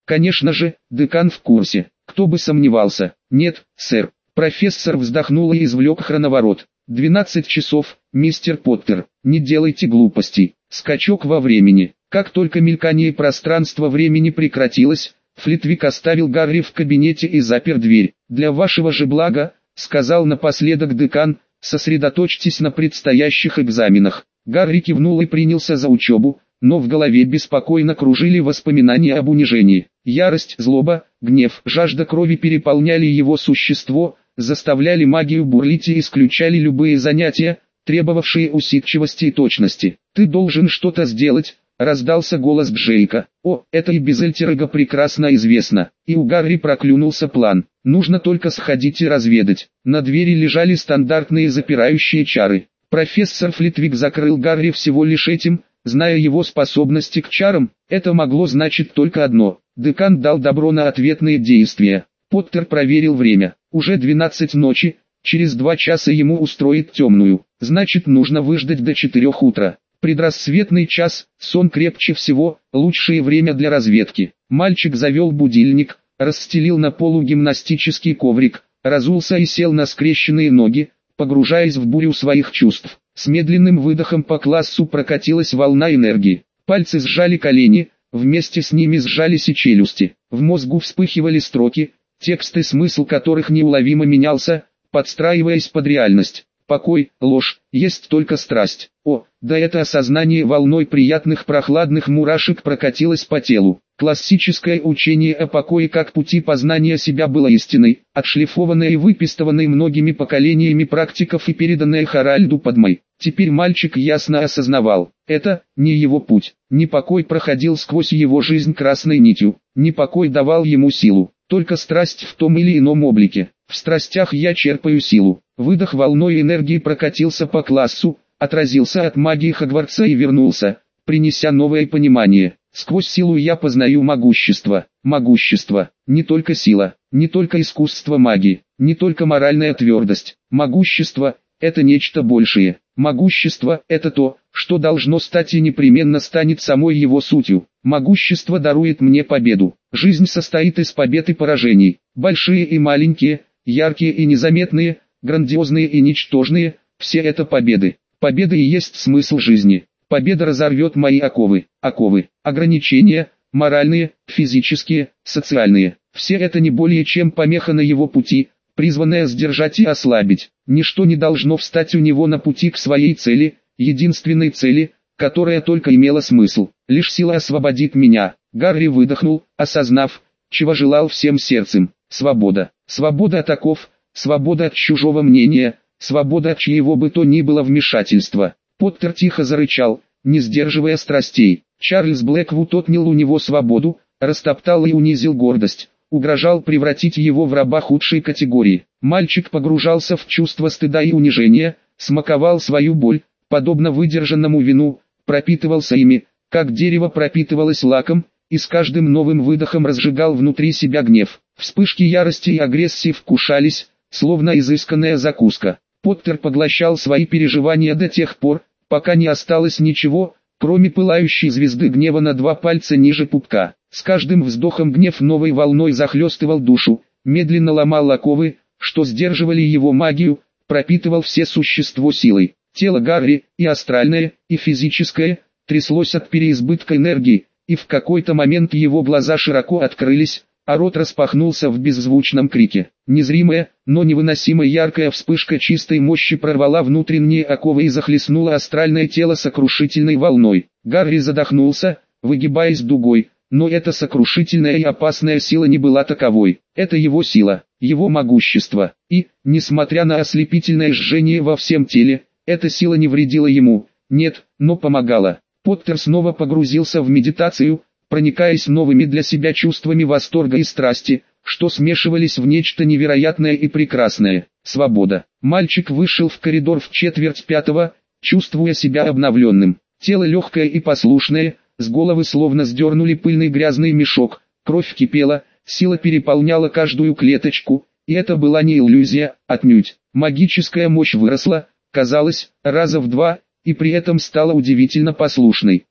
Конечно же, декан в курсе. Кто бы сомневался. Нет, сэр. Профессор вздохнул и извлек хроноворот. 12 часов, мистер Поттер. Не делайте глупостей. Скачок во времени. Как только мелькание пространства-времени прекратилось, Флитвик оставил Гарри в кабинете и запер дверь. «Для вашего же блага», — сказал напоследок декан, — «сосредоточьтесь на предстоящих экзаменах». Гарри кивнул и принялся за учебу, но в голове беспокойно кружили воспоминания об унижении. Ярость, злоба, гнев, жажда крови переполняли его существо, заставляли магию бурлить и исключали любые занятия, требовавшие усидчивости и точности. «Ты должен что-то сделать», — раздался голос Джейка. «О, это и без Эльтерега прекрасно известно». И у Гарри проклюнулся план. Нужно только сходить и разведать. На двери лежали стандартные запирающие чары. Профессор Флитвик закрыл Гарри всего лишь этим. Зная его способности к чарам, это могло значить только одно. Декан дал добро на ответные действия. Поттер проверил время. Уже 12 ночи, через 2 часа ему устроит темную. Значит, нужно выждать до 4 утра. Предрассветный час, сон крепче всего, лучшее время для разведки. Мальчик завел будильник, расстелил на полу гимнастический коврик, разулся и сел на скрещенные ноги, погружаясь в бурю своих чувств. С медленным выдохом по классу прокатилась волна энергии. Пальцы сжали колени, вместе с ними сжались и челюсти. В мозгу вспыхивали строки, тексты, смысл которых неуловимо менялся, подстраиваясь под реальность. Покой, ложь, есть только страсть. О, да это осознание волной приятных прохладных мурашек прокатилось по телу. Классическое учение о покое как пути познания себя было истиной, отшлифованное и выпистыванное многими поколениями практиков и переданное Харальду Падмой. Теперь мальчик ясно осознавал, это не его путь. Непокой проходил сквозь его жизнь красной нитью, непокой давал ему силу, только страсть в том или ином облике. В страстях я черпаю силу. Выдох волной энергии прокатился по классу, отразился от магии Хогвартса и вернулся, принеся новое понимание. Сквозь силу я познаю могущество. Могущество, не только сила, не только искусство магии, не только моральная твердость. Могущество – это нечто большее. Могущество – это то, что должно стать и непременно станет самой его сутью. Могущество дарует мне победу. Жизнь состоит из побед и поражений. Большие и маленькие, яркие и незаметные, грандиозные и ничтожные – все это победы. Победа и есть смысл жизни. Победа разорвет мои оковы. Оковы, ограничения, моральные, физические, социальные. Все это не более чем помеха на его пути, призванная сдержать и ослабить. Ничто не должно встать у него на пути к своей цели, единственной цели, которая только имела смысл. Лишь сила освободит меня. Гарри выдохнул, осознав, чего желал всем сердцем. Свобода. Свобода от оков, свобода от чужого мнения, свобода от чьего бы то ни было вмешательства. Поттер тихо зарычал, не сдерживая страстей. Чарльз Блэквуд отнял у него свободу, растоптал и унизил гордость, угрожал превратить его в раба худшей категории. Мальчик погружался в чувство стыда и унижения, смаковал свою боль, подобно выдержанному вину, пропитывался ими, как дерево пропитывалось лаком, и с каждым новым выдохом разжигал внутри себя гнев. Вспышки ярости и агрессии вкушались, словно изысканная закуска. Поттер поглощал свои переживания до тех пор, пока не осталось ничего, кроме пылающей звезды гнева на 2 пальца ниже пупка. С каждым вздохом гнев новой волной захлестывал душу, медленно ломал оковы, что сдерживали его магию, пропитывал все существо силой. Тело Гарри, и астральное, и физическое, тряслось от переизбытка энергии, и в какой-то момент его глаза широко открылись, а рот распахнулся в беззвучном крике. Незримая, но невыносимо яркая вспышка чистой мощи прорвала внутренние оковы и захлестнула астральное тело сокрушительной волной. Гарри задохнулся, выгибаясь дугой, но эта сокрушительная и опасная сила не была таковой. Это его сила, его могущество. И, несмотря на ослепительное жжение во всем теле, эта сила не вредила ему, нет, но помогала. Поттер снова погрузился в медитацию, проникаясь новыми для себя чувствами восторга и страсти, что смешивались в нечто невероятное и прекрасное. Свобода. Мальчик вышел в коридор в 4:45, чувствуя себя обновленным. Тело легкое и послушное, с головы словно сдернули пыльный грязный мешок, кровь кипела, сила переполняла каждую клеточку, и это была не иллюзия, отнюдь. Магическая мощь выросла, казалось, раза в 2, и при этом стала удивительно послушной.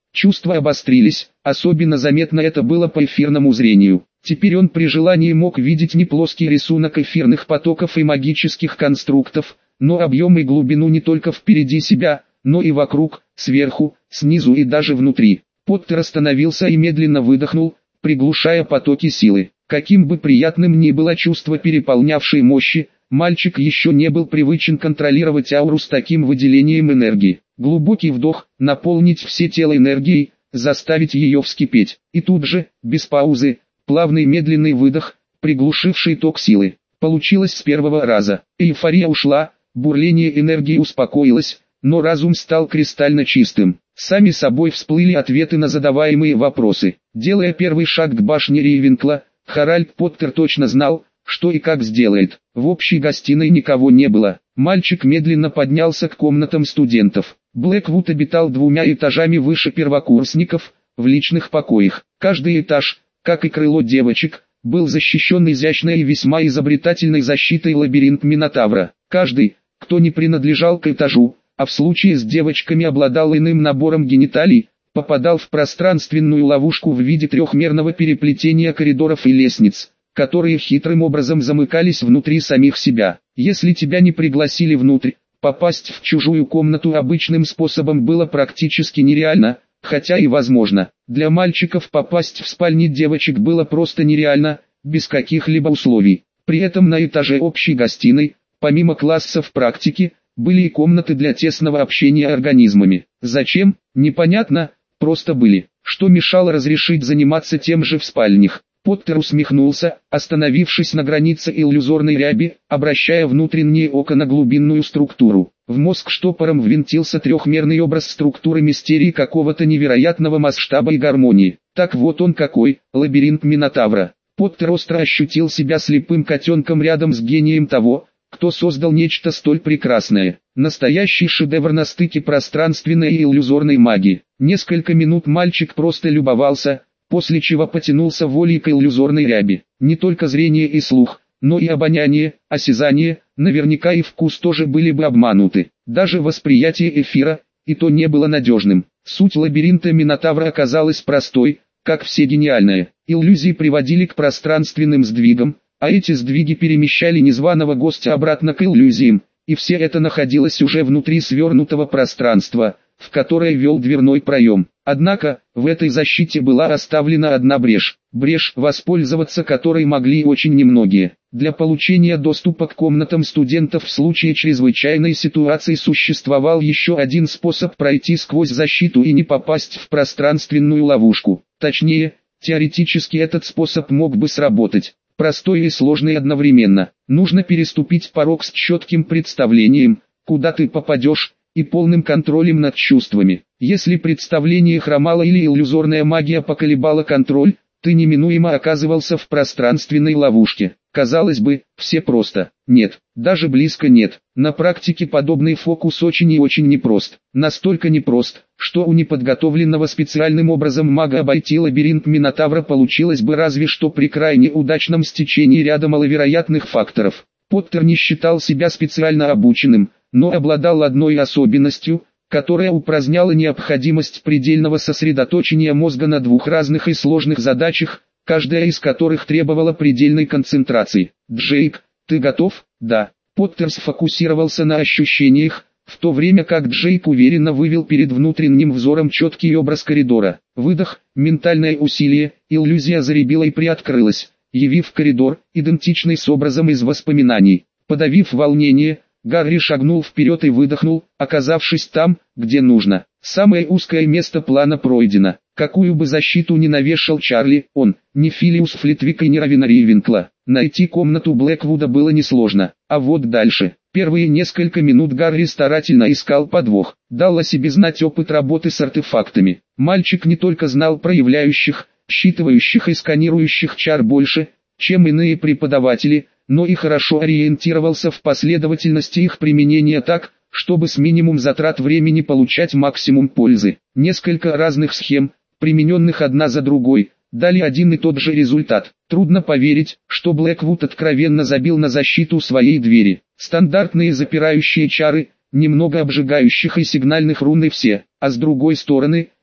Чувства обострились, особенно заметно это было по эфирному зрению. Теперь он при желании мог видеть не плоский рисунок эфирных потоков и магических конструктов, но объем и глубину не только впереди себя, но и вокруг, сверху, снизу и даже внутри. Поттер остановился и медленно выдохнул, приглушая потоки силы. Каким бы приятным ни было чувство переполнявшей мощи, мальчик еще не был привычен контролировать ауру с таким выделением энергии. Глубокий вдох, наполнить все тело энергией, заставить ее вскипеть. И тут же, без паузы, плавный медленный выдох, приглушивший ток силы. Получилось с первого раза. Эйфория ушла, бурление энергии успокоилось, но разум стал кристально чистым. Сами собой всплыли ответы на задаваемые вопросы. Делая первый шаг к башне Рейвенкла, Харальд Поттер точно знал, что и как сделает. В общей гостиной никого не было. Мальчик медленно поднялся к комнатам студентов. Блэквуд обитал 2 этажами выше первокурсников, в личных покоях. Каждый этаж, как и крыло девочек, был защищен изящной и весьма изобретательной защитой лабиринт Минотавра. Каждый, кто не принадлежал к этажу, а в случае с девочками обладал иным набором гениталий, попадал в пространственную ловушку в виде трехмерного переплетения коридоров и лестниц, которые хитрым образом замыкались внутри самих себя. Если тебя не пригласили внутрь, попасть в чужую комнату обычным способом было практически нереально, хотя и возможно. Для мальчиков попасть в спальни девочек было просто нереально, без каких-либо условий. При этом на этаже общей гостиной, помимо классов практики, были и комнаты для тесного общения организмами. Зачем? Непонятно, просто были. Что мешало разрешить заниматься тем же в спальнях? Поттер усмехнулся, остановившись на границе иллюзорной ряби, обращая внутреннее око на глубинную структуру. В мозг штопором ввинтился трехмерный образ структуры мистерии какого-то невероятного масштаба и гармонии. Так вот он какой, лабиринт Минотавра. Поттер остро ощутил себя слепым котенком рядом с гением того, кто создал нечто столь прекрасное. Настоящий шедевр на стыке пространственной и иллюзорной магии. Несколько минут мальчик просто любовался, после чего потянулся волей к иллюзорной ряби. Не только зрение и слух, но и обоняние, осязание, наверняка и вкус тоже были бы обмануты. Даже восприятие эфира, и то не было надежным. Суть лабиринта Минотавра оказалась простой, как все гениальное. Иллюзии приводили к пространственным сдвигам, а эти сдвиги перемещали незваного гостя обратно к иллюзиям, и все это находилось уже внутри свернутого пространства, в которое вел дверной проем. Однако, в этой защите была оставлена одна брешь, воспользоваться которой могли очень немногие. Для получения доступа к комнатам студентов в случае чрезвычайной ситуации существовал еще один способ пройти сквозь защиту и не попасть в пространственную ловушку. Точнее, теоретически этот способ мог бы сработать. Простой и сложный одновременно. Нужно переступить порог с четким представлением, куда ты попадешь, и полным контролем над чувствами. Если представление хромало или иллюзорная магия поколебала контроль, ты неминуемо оказывался в пространственной ловушке. Казалось бы, все просто. Нет, даже близко нет. На практике подобный фокус очень и очень непрост. Настолько непрост, что у неподготовленного специальным образом мага обойти лабиринт Минотавра получилось бы разве что при крайне удачном стечении ряда маловероятных факторов. Поттер не считал себя специально обученным, но обладал одной особенностью, которая упраздняла необходимость предельного сосредоточения мозга на двух разных и сложных задачах, каждая из которых требовала предельной концентрации. «Джейк, ты готов?» «Да». Поттер сфокусировался на ощущениях, в то время как Джейк уверенно вывел перед внутренним взором четкий образ коридора. Выдох, ментальное усилие, иллюзия заребила и приоткрылась, явив коридор, идентичный с образом из воспоминаний. Подавив волнение, Гарри шагнул вперед и выдохнул, оказавшись там, где нужно. Самое узкое место плана пройдено. Какую бы защиту ни навешал Чарли, он, ни Филиус Флитвик и ни Равина Рейвенкла. Найти комнату Блэквуда было несложно, а вот дальше. Первые несколько минут Гарри старательно искал подвох. Дал о себе знать опыт работы с артефактами. Мальчик не только знал проявляющих, считывающих и сканирующих чар больше, чем иные преподаватели, но и хорошо ориентировался в последовательности их применения так, чтобы с минимум затрат времени получать максимум пользы. Несколько разных схем, примененных одна за другой, дали один и тот же результат. Трудно поверить, что Блэквуд откровенно забил на защиту своей двери. Стандартные запирающие чары, немного обжигающих и сигнальных рун и все, а с другой стороны,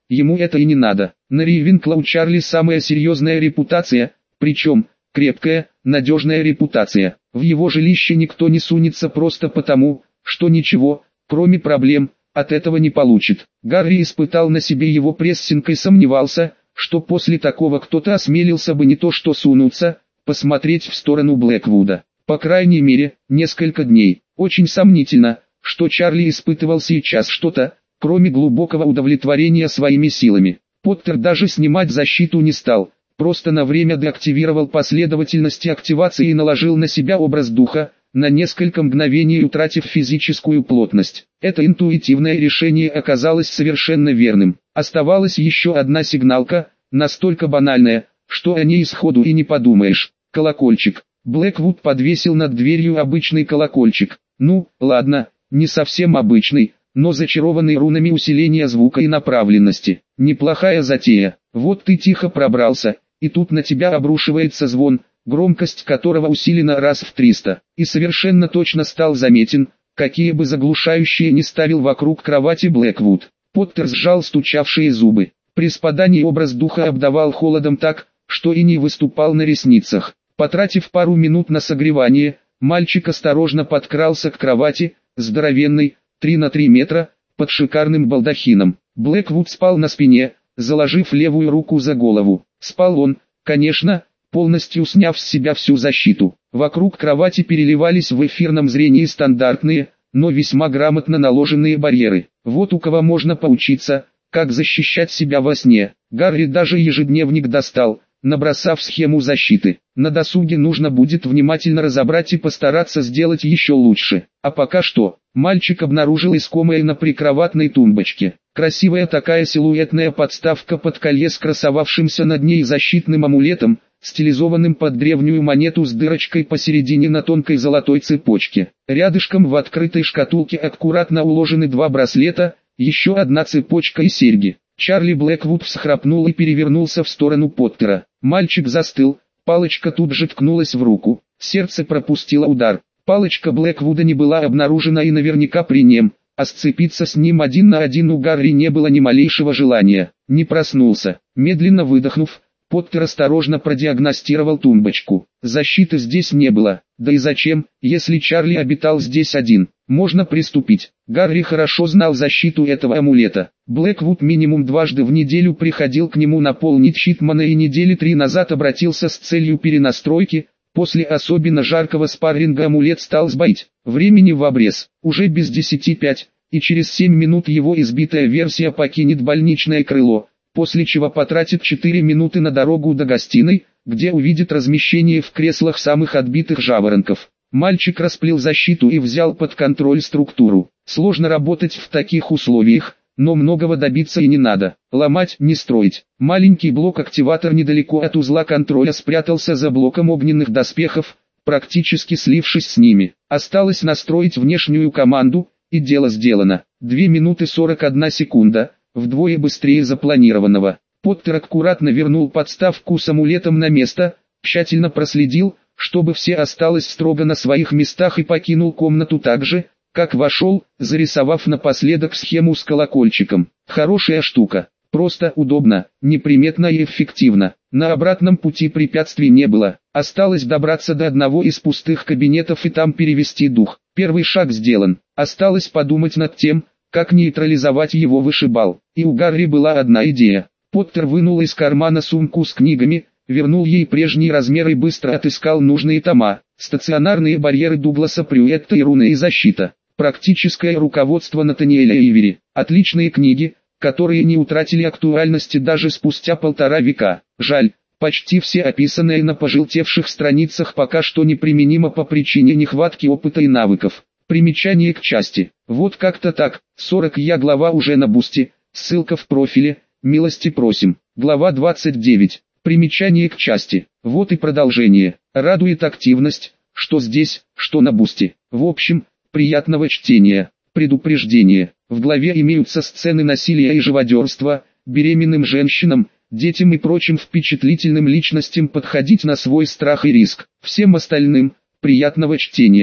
ему это и не надо. На Рейвенкла у Чарли самая серьезная репутация, причем крепкая, надежная репутация. В его жилище никто не сунется просто потому, что ничего, кроме проблем, от этого не получит. Гарри испытал на себе его прессинг и сомневался, что после такого кто-то осмелился бы не то что сунуться, посмотреть в сторону Блэквуда. По крайней мере, несколько дней. Очень сомнительно, что Чарли испытывал сейчас что-то, кроме глубокого удовлетворения своими силами. Поттер даже снимать защиту не стал, просто на время деактивировал последовательности активации и наложил на себя образ духа, на несколько мгновений утратив физическую плотность. Это интуитивное решение оказалось совершенно верным. Оставалась еще одна сигналка, настолько банальная, что о ней сходу и не подумаешь. Колокольчик. Блэквуд подвесил над дверью обычный колокольчик. Ну, ладно, не совсем обычный, но зачарованный рунами усиления звука и направленности. Неплохая затея. Вот ты тихо пробрался, и тут на тебя обрушивается звон, громкость которого усилена раз в 300. И совершенно точно стал заметен, какие бы заглушающие ни ставил вокруг кровати Блэквуд. Поттер сжал стучавшие зубы. При спадании образ духа обдавал холодом так, что иней выступал на ресницах. Потратив пару минут на согревание, мальчик осторожно подкрался к кровати, здоровенной, 3 на 3 метра, под шикарным балдахином. Блэквуд спал на спине, заложив левую руку за голову. Спал он, конечно, полностью сняв с себя всю защиту. Вокруг кровати переливались в эфирном зрении стандартные, но весьма грамотно наложенные барьеры. Вот у кого можно поучиться, как защищать себя во сне. Гарри даже ежедневник достал, набросав схему защиты. На досуге нужно будет внимательно разобрать и постараться сделать еще лучше. А пока что, мальчик обнаружил искомое на прикроватной тумбочке. Красивая такая силуэтная подставка под колье с красовавшимся над ней защитным амулетом, стилизованным под древнюю монету с дырочкой посередине на тонкой золотой цепочке. Рядышком в открытой шкатулке аккуратно уложены 2 браслета, еще одна цепочка и серьги. Чарли Блэквуд всхрапнул и перевернулся в сторону Поттера. Мальчик застыл, палочка тут же ткнулась в руку. Сердце пропустило удар. Палочка Блэквуда не была обнаружена и наверняка при нем, а сцепиться с ним 1 на 1 у Гарри не было ни малейшего желания. Не проснулся. Медленно выдохнув, Поттер осторожно продиагностировал тумбочку. Защиты здесь не было. Да и зачем, если Чарли обитал здесь один? Можно приступить. Гарри хорошо знал защиту этого амулета. Блэквуд минимум дважды в неделю приходил к нему наполнить Читмана и недели 3 назад обратился с целью перенастройки. После особенно жаркого спарринга амулет стал сбоить. Времени в обрез. Уже без 10:05, и через 7 минут его избитая версия покинет больничное крыло, после чего потратит 4 минуты на дорогу до гостиной, где увидит размещение в креслах самых отбитых жаворонков. Мальчик расплел защиту и взял под контроль структуру. Сложно работать в таких условиях, но многого добиться и не надо. Ломать, не строить. Маленький блок-активатор недалеко от узла контроля спрятался за блоком огненных доспехов, практически слившись с ними. Осталось настроить внешнюю команду, и дело сделано. 2 минуты 41 секунда, вдвое быстрее запланированного. Поттер аккуратно вернул подставку с амулетом на место, тщательно проследил, чтобы все осталось строго на своих местах и покинул комнату так же, как вошел, зарисовав напоследок схему с колокольчиком. Хорошая штука, просто удобно, неприметно и эффективно. На обратном пути препятствий не было, осталось добраться до одного из пустых кабинетов и там перевести дух. Первый шаг сделан, осталось подумать над тем, как нейтрализовать его вышибал. И у Гарри была одна идея. Поттер вынул из кармана сумку с книгами, вернул ей прежний размер и быстро отыскал нужные тома. Стационарные барьеры Дугласа Прюетта и руны и защита. Практическое руководство Натаниэля Ивери. Отличные книги, которые не утратили актуальности даже спустя 1,5 века. Жаль, почти все описанные на пожелтевших страницах пока что неприменимо по причине нехватки опыта и навыков. Примечание к части. Вот как-то так. 40-я глава уже на бусте. Ссылка в профиле. Милости просим. Глава 29. Примечание к части. Вот и продолжение. Радует активность, что здесь, что на бусте. В общем, приятного чтения. Предупреждение. В главе имеются сцены насилия и живодерства. Беременным женщинам, детям и прочим впечатлительным личностям подходить на свой страх и риск. Всем остальным, приятного чтения.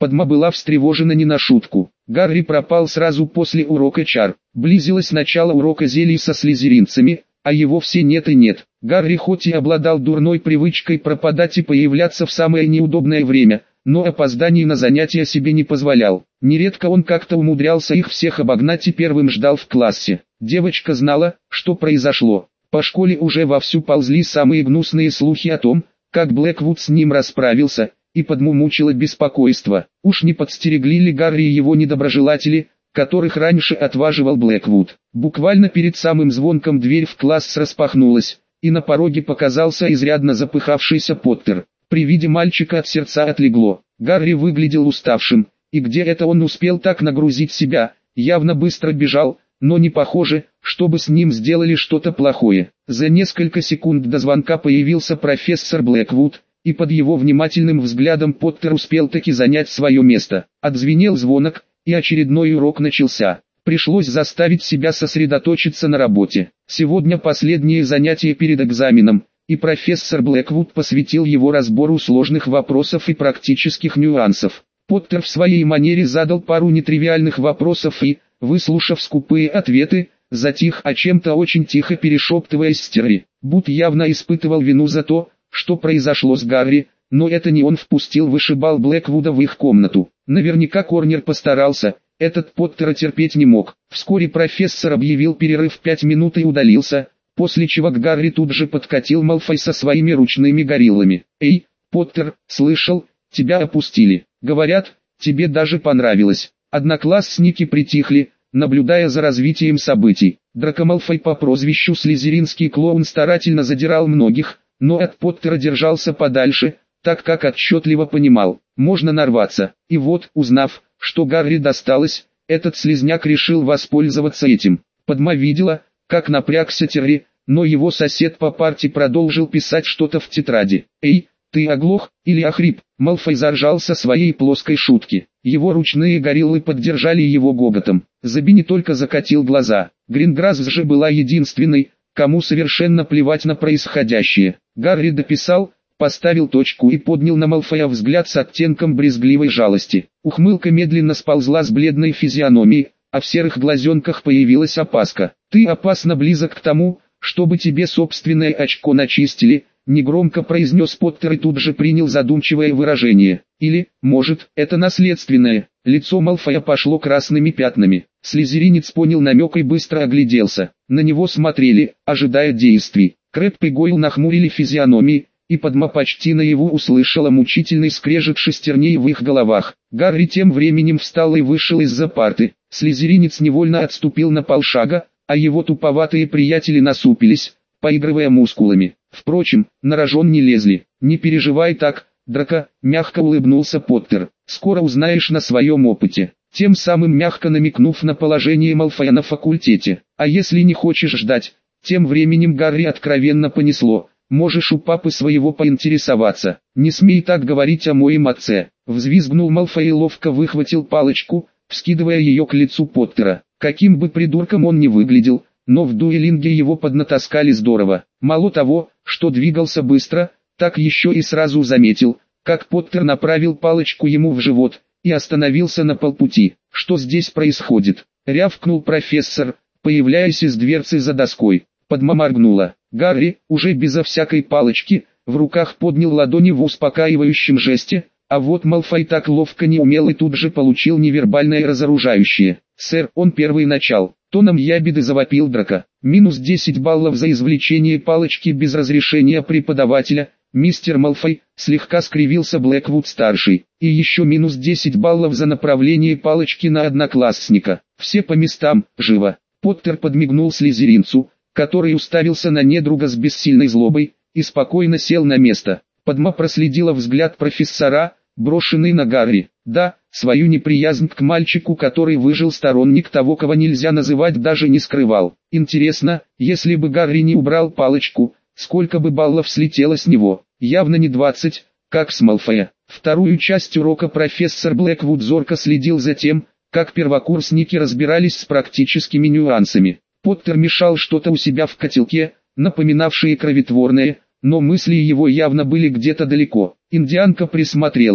Падма была встревожена не на шутку. Гарри пропал сразу после урока чар. Близилось начало урока зелий со слизеринцами, а его все нет и нет. Гарри хоть и обладал дурной привычкой пропадать и появляться в самое неудобное время, но опозданий на занятия себе не позволял. Нередко он как-то умудрялся их всех обогнать и первым ждал в классе. Девочка знала, что произошло. По школе уже вовсю ползли самые гнусные слухи о том, как Блэквуд с ним расправился, и Падму мучило беспокойство. Уж не подстерегли ли Гарри и его недоброжелатели, которых раньше отваживал Блэквуд. Буквально перед самым звонком дверь в класс распахнулась, и на пороге показался изрядно запыхавшийся Поттер. При виде мальчика от сердца отлегло. Гарри выглядел уставшим, и где это он успел так нагрузить себя, явно быстро бежал, но не похоже, чтобы с ним сделали что-то плохое. За несколько секунд до звонка появился профессор Блэквуд, и под его внимательным взглядом Поттер успел таки занять свое место. Отзвенел звонок, и очередной урок начался. Пришлось заставить себя сосредоточиться на работе. Сегодня последнее занятие перед экзаменом, и профессор Блэквуд посвятил его разбору сложных вопросов и практических нюансов. Поттер в своей манере задал пару нетривиальных вопросов и, выслушав скупые ответы, затих, о чем-то очень тихо перешептываясь с Терри. Бут явно испытывал вину за то, что произошло с Гарри, но это не он впустил вышибал Блэквуда в их комнату. Наверняка Корнер постарался, этот Поттера терпеть не мог. Вскоре профессор объявил перерыв 5 минут и удалился, после чего к Гарри тут же подкатил Малфой со своими ручными гориллами. «Эй, Поттер, слышал, тебя опустили. Говорят, тебе даже понравилось». Одноклассники притихли, наблюдая за развитием событий. Драко Малфой по прозвищу Слизеринский клоун старательно задирал многих, но от Поттера держался подальше, так как отчетливо понимал, можно нарваться. И вот, узнав, что Гарри досталось, этот слизняк решил воспользоваться этим. Падма видела, как напрягся Терри, но его сосед по парте продолжил писать что-то в тетради. «Эй, ты оглох или охрип?» Малфой заржал со своей плоской шутки. Его ручные гориллы поддержали его гоготом. Забини только закатил глаза. Гринграсс же была единственной, кому совершенно плевать на происходящее. Гарри дописал, поставил точку и поднял на Малфоя взгляд с оттенком брезгливой жалости. Ухмылка медленно сползла с бледной физиономии, а в серых глазенках появилась опаска. «Ты опасно близок к тому, чтобы тебе собственное очко начистили», негромко произнес Поттер и тут же принял задумчивое выражение. «Или, может, это наследственное». Лицо Малфоя пошло красными пятнами. Слизеринец понял намек и быстро огляделся. На него смотрели, ожидая действий. Крэб и Гойл нахмурили физиономии, и Падма почти наяву услышала мучительный скрежет шестерней в их головах. Гарри тем временем встал и вышел из-за парты. Слизеринец невольно отступил на полшага, а его туповатые приятели насупились, поигрывая мускулами. Впрочем, на рожон не лезли. «Не переживай так, Драко», — мягко улыбнулся Поттер. «Скоро узнаешь на своем опыте», тем самым мягко намекнув на положение Малфоя на факультете. «А если не хочешь ждать?» Тем временем Гарри откровенно понесло. «Можешь у папы своего поинтересоваться». «Не смей так говорить о моем отце», — взвизгнул Малфой и ловко выхватил палочку, вскидывая ее к лицу Поттера. Каким бы придурком он ни выглядел, но в дуэлинге его поднатаскали здорово. Мало того, что двигался быстро, так еще и сразу заметил, как Поттер направил палочку ему в живот, и остановился на полпути. «Что здесь происходит?» — рявкнул профессор, появляясь из дверцы за доской. Падма моргнула. Гарри, уже безо всякой палочки, в руках поднял ладони в успокаивающем жесте, а вот Малфой так ловко не умел и тут же получил невербальное разоружающее. «Сэр, он первый начал», — тоном ябеды завопил Драко. «Минус 10 баллов за извлечение палочки без разрешения преподавателя, мистер Малфой», — слегка скривился Блэквуд-старший. «И еще минус 10 баллов за направление палочки на одноклассника. Все по местам, живо». Поттер подмигнул слизеринцу, который уставился на недруга с бессильной злобой, и спокойно сел на место. Падма проследила взгляд профессора, брошенный на Гарри. Да, свою неприязнь к мальчику, который выжил, сторонник того, кого нельзя называть, даже не скрывал. Интересно, если бы Гарри не убрал палочку, сколько бы баллов слетело с него? Явно не 20, как с Малфоя. Вторую часть урока профессор Блэквуд зорко следил за тем, как первокурсники разбирались с практическими нюансами. Поттер мешал что-то у себя в котелке, напоминавшее кроветворное, но мысли его явно были где-то далеко. Индианка присмотрелась.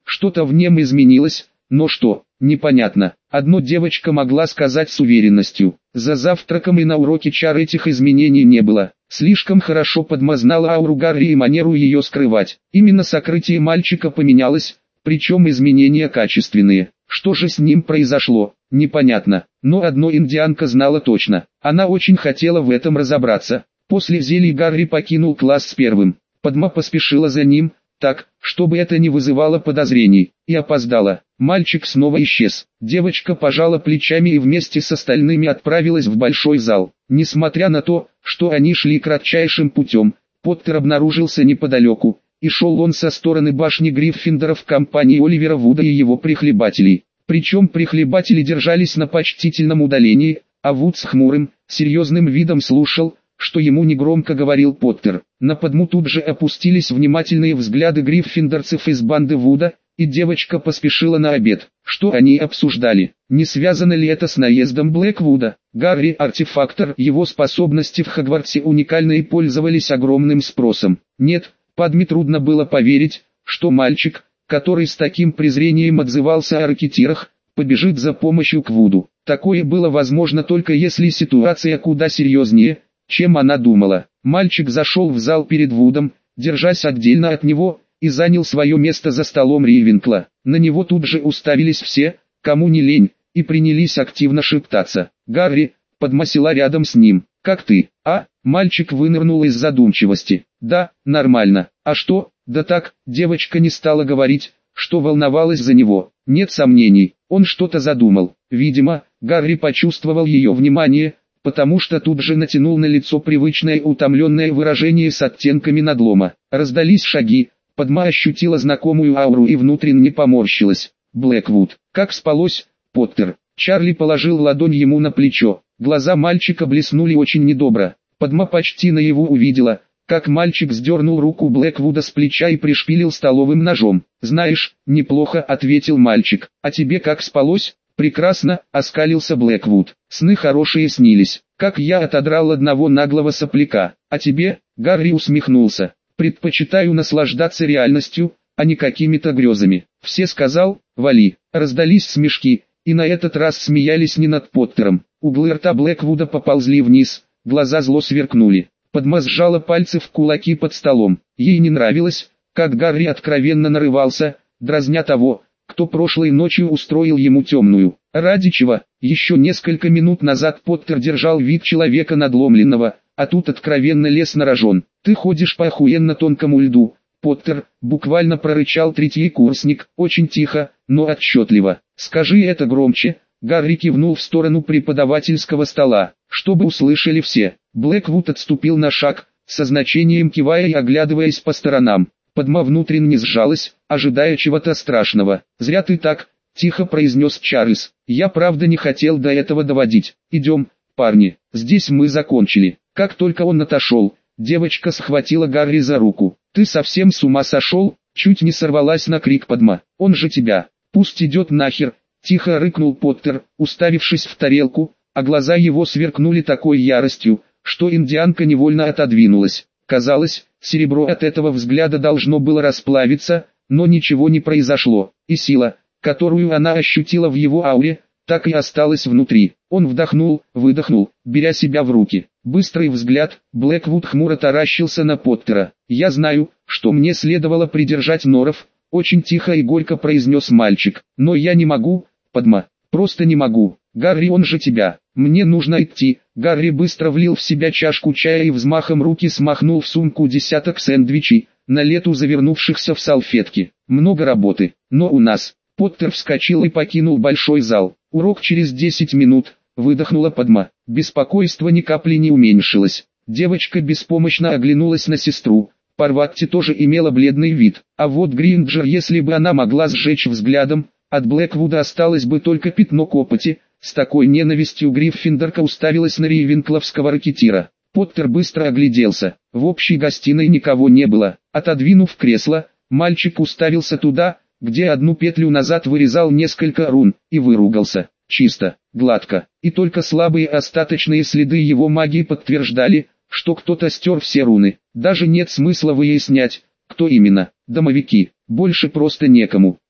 Что-то в нем изменилось, но что, непонятно. Одно девочка могла сказать с уверенностью. За завтраком и на уроке чар этих изменений не было. Слишком хорошо Падма знала ауру Гарри и манеру ее скрывать. Именно сокрытие мальчика поменялось, причем изменения качественные. Что же с ним произошло, непонятно. Но одно индианка знала точно. Она очень хотела в этом разобраться. После зелий Гарри покинул класс с первым. Падма поспешила за ним, так, чтобы это не вызывало подозрений, и опоздала. Мальчик снова исчез. Девочка пожала плечами и вместе с остальными отправилась в большой зал. Несмотря на то, что они шли кратчайшим путем, Поттер обнаружился неподалеку, и шел он со стороны башни Гриффиндора в компании Оливера Вуда и его прихлебателей. Причем прихлебатели держались на почтительном удалении, а Вуд с хмурым, серьезным видом слушал, что ему негромко говорил Поттер. На Падму тут же опустились внимательные взгляды гриффиндорцев из банды Вуда, и девочка поспешила на обед. Что они обсуждали? Не связано ли это с наездом Блэквуда? Гарри – артефактор, его способности в Хогвартсе уникальны и пользовались огромным спросом. Нет, Падме трудно было поверить, что мальчик, который с таким презрением отзывался о ракетирах, побежит за помощью к Вуду. Такое было возможно только если ситуация куда серьезнее, чем она думала. Мальчик зашел в зал перед Вудом, держась отдельно от него, и занял свое место за столом Рейвенкла. На него тут же уставились все, кому не лень, и принялись активно шептаться. Гарри, Падма села рядом с ним. «Как ты?» Мальчик вынырнул из задумчивости. «Да, нормально. А что?» «Да так», девочка не стала говорить, что волновалась за него. Нет сомнений, он что-то задумал. Видимо, Гарри почувствовал ее внимание, потому что тут же натянул на лицо привычное утомленное выражение с оттенками надлома. Раздались шаги, Падма ощутила знакомую ауру и внутренне поморщилась. «Блэквуд, как спалось, Поттер?» Чарли положил ладонь ему на плечо. Глаза мальчика блеснули очень недобро. Падма почти наяву увидела, как мальчик сдернул руку Блэквуда с плеча и пришпилил столовым ножом. «Знаешь, неплохо», — ответил мальчик. «А тебе как спалось?» «Прекрасно», — оскалился Блэквуд. «Сны хорошие снились, как я отодрал одного наглого сопляка. А тебе?» — Гарри усмехнулся. «Предпочитаю наслаждаться реальностью, а не какими-то грезами». «Все сказал, вали». Раздались смешки, и на этот раз смеялись не над Поттером. Углы рта Блэквуда поползли вниз, глаза зло сверкнули. Падма сжала пальцы в кулаки под столом. Ей не нравилось, как Гарри откровенно нарывался, дразня того, кто прошлой ночью устроил ему темную. Ради чего? Еще несколько минут назад Поттер держал вид человека надломленного, а тут откровенно лез на рожон. «Ты ходишь по охуенно тонкому льду, Поттер», буквально прорычал третий курсник, очень тихо, но отчетливо. «Скажи это громче». Гарри кивнул в сторону преподавательского стола, чтобы услышали все. Блэквуд отступил на шаг, со значением кивая и оглядываясь по сторонам. Падма внутренне сжалась, ожидая чего-то страшного. «Зря ты так», — тихо произнес Чарльз. «Я правда не хотел до этого доводить. Идем, парни, здесь мы закончили». Как только он отошел, девочка схватила Гарри за руку. «Ты совсем с ума сошел?» — чуть не сорвалась на крик Падма. «Он же тебя. Пусть идет нахер», — тихо рыкнул Поттер, уставившись в тарелку, а глаза его сверкнули такой яростью, что индианка невольно отодвинулась. Казалось, серебро от этого взгляда должно было расплавиться, но ничего не произошло, и сила, которую она ощутила в его ауре, так и осталась внутри. Он вдохнул, выдохнул, беря себя в руки. Быстрый взгляд, Блэквуд хмуро таращился на Поттера. «Я знаю, что мне следовало придержать норов», — очень тихо и горько произнес мальчик. «Но я не могу, Падма, просто не могу. Гарри, он же тебя. Мне нужно идти». Гарри быстро влил в себя чашку чая и взмахом руки смахнул в сумку десяток сэндвичей, на лету завернувшихся в салфетки. «Много работы, но у нас». Поттер вскочил и покинул большой зал. «Урок через 10 минут», — выдохнула Падма. Беспокойство ни капли не уменьшилось. Девочка беспомощно оглянулась на сестру. Парватти тоже имела бледный вид. А вот Гринджер, если бы она могла сжечь взглядом, от Блэквуда осталось бы только пятно копоти. С такой ненавистью Гриффиндорка уставилась на рейвенкловского ракетира. Поттер быстро огляделся. В общей гостиной никого не было. Отодвинув кресло, мальчик уставился туда, где одну петлю назад вырезал несколько рун, и выругался. Чисто, гладко, и только слабые остаточные следы его магии подтверждали, что кто-то стер все руны. Даже нет смысла выяснять, кто именно. Домовики, больше просто некому.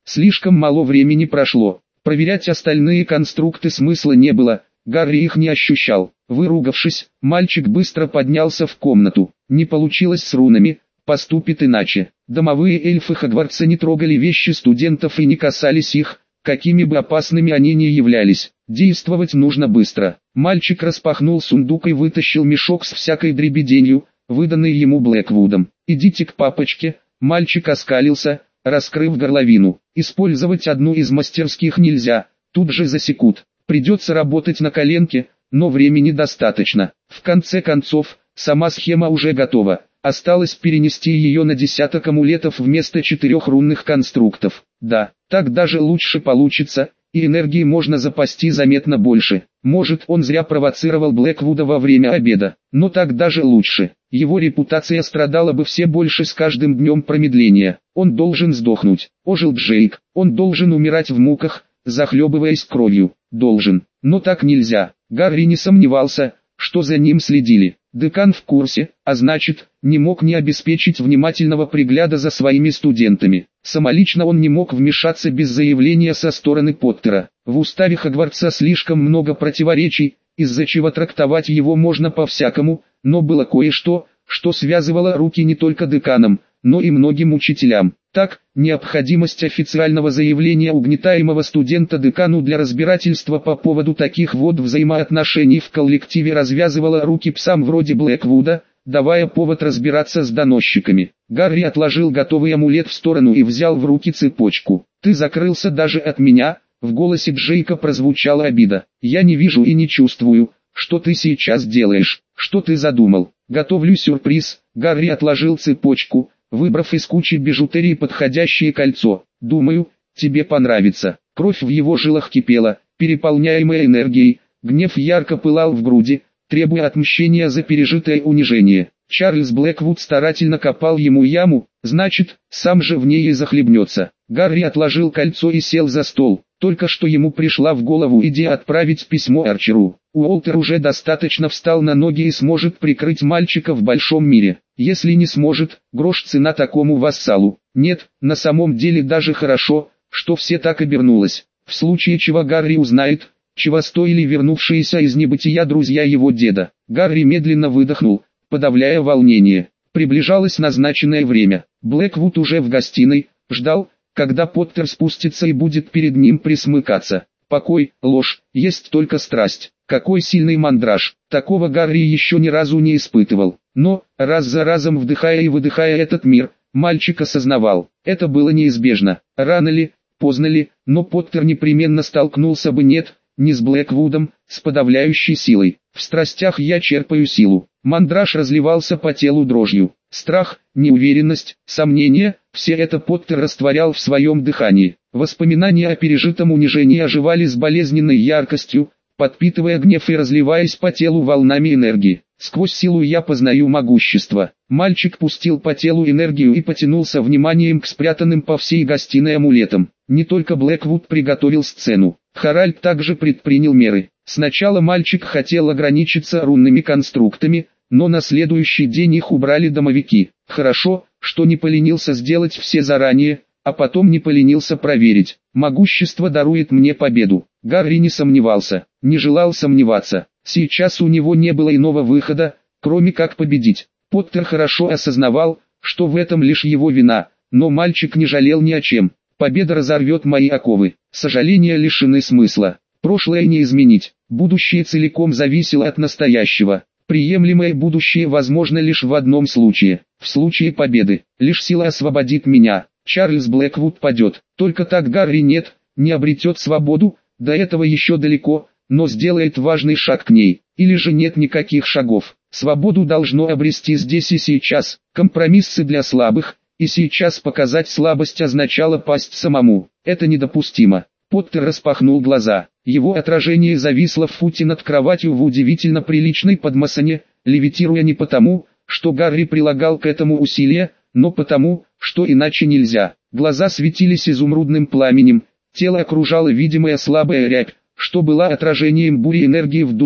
Слишком мало времени прошло. Проверять остальные конструкты смысла не было, Гарри их не ощущал. Выругавшись, мальчик быстро поднялся в комнату. Не получилось с рунами, поступит иначе. Домовые эльфы Хогвартса не трогали вещи студентов и не касались их, какими бы опасными они ни являлись. Действовать нужно быстро. Мальчик распахнул сундук и вытащил мешок с всякой дребеденью, выданный ему Блэквудом. «Идите к папочке», мальчик оскалился, раскрыв горловину. «Использовать одну из мастерских нельзя, тут же засекут. Придется работать на коленке, но времени достаточно. В конце концов, сама схема уже готова. Осталось перенести ее на десяток амулетов вместо 4 рунных конструктов. Да, так даже лучше получится, и энергии можно запасти заметно больше. Может, он зря провоцировал Блэквуда во время обеда, но так даже лучше. Его репутация страдала бы все больше с каждым днем промедления. Он должен сдохнуть. Ожил Джейк. Он должен умирать в муках, захлебываясь кровью. Должен. Но так нельзя. Гарри не сомневался, что за ним следили. Декан в курсе, а значит, не мог не обеспечить внимательного пригляда за своими студентами. Самолично он не мог вмешаться без заявления со стороны Поттера. В уставе Хогвартса слишком много противоречий, из-за чего трактовать его можно по-всякому, но было кое-что, что связывало руки не только деканам, но и многим учителям. Так, необходимость официального заявления угнетаемого студента декану для разбирательства по поводу таких вот взаимоотношений в коллективе развязывала руки псам вроде Блэквуда, давая повод разбираться с доносчиками. Гарри отложил готовый амулет в сторону и взял в руки цепочку. «Ты закрылся даже от меня», в голосе Джейка прозвучала обида. «Я не вижу и не чувствую, что ты сейчас делаешь, что ты задумал». «Готовлю сюрприз», Гарри отложил цепочку, выбрав из кучи бижутерии подходящее кольцо. «Думаю, тебе понравится». Кровь в его жилах кипела, переполняемая энергией, гнев ярко пылал в груди, требуя отмщения за пережитое унижение. Чарльз Блэквуд старательно копал ему яму, значит, сам же в ней и захлебнется. Гарри отложил кольцо и сел за стол. Только что ему пришла в голову идея отправить письмо Арчеру. Уолтер уже достаточно встал на ноги и сможет прикрыть мальчика в большом мире. Если не сможет, грош цена такому вассалу. Нет, на самом деле даже хорошо, что все так обернулось. В случае чего Гарри узнает, чего стоили вернувшиеся из небытия друзья его деда. Гарри медленно выдохнул, подавляя волнение. Приближалось назначенное время. Блэквуд уже в гостиной, ждал, когда Поттер спустится и будет перед ним присмыкаться. Покой, ложь, есть только страсть. Какой сильный мандраж. Такого Гарри еще ни разу не испытывал. Но, раз за разом вдыхая и выдыхая этот мир, мальчик осознавал, это было неизбежно. Рано ли, поздно ли, но Поттер непременно столкнулся бы не с Блэквудом, с подавляющей силой. В страстях я черпаю силу. Мандраж разливался по телу дрожью. Страх, неуверенность, сомнения – все это Поттер растворял в своем дыхании. Воспоминания о пережитом унижении оживали с болезненной яркостью, подпитывая гнев и разливаясь по телу волнами энергии. Сквозь силу я познаю могущество. Мальчик пустил по телу энергию и потянулся вниманием к спрятанным по всей гостиной амулетам. Не только Блэквуд приготовил сцену. Харальд также предпринял меры. Сначала мальчик хотел ограничиться рунными конструктами, но на следующий день их убрали домовики. Хорошо, что не поленился сделать все заранее, а потом не поленился проверить. Могущество дарует мне победу. Гарри не сомневался, не желал сомневаться. Сейчас у него не было иного выхода, кроме как победить. Поттер хорошо осознавал, что в этом лишь его вина, но мальчик не жалел ни о чем. Победа разорвет мои оковы. Сожаления лишены смысла. Прошлое не изменить. Будущее целиком зависело от настоящего. Приемлемое будущее возможно лишь в одном случае. В случае победы. Лишь сила освободит меня. Чарльз Блэквуд падет. Только так Гарри не обретет свободу, до этого еще далеко, но сделает важный шаг к ней. Или же нет никаких шагов. Свободу должно обрести здесь и сейчас. Компромиссы для слабых, и сейчас показать слабость означало пасть самому. Это недопустимо. Поттер распахнул глаза. Его отражение зависло в футе над кроватью в удивительно приличной подмасоне, левитируя не потому, что Гарри прилагал к этому усилия, но потому, что иначе нельзя. Глаза светились изумрудным пламенем, тело окружало видимая слабая рябь, что была отражением бури энергии в душе.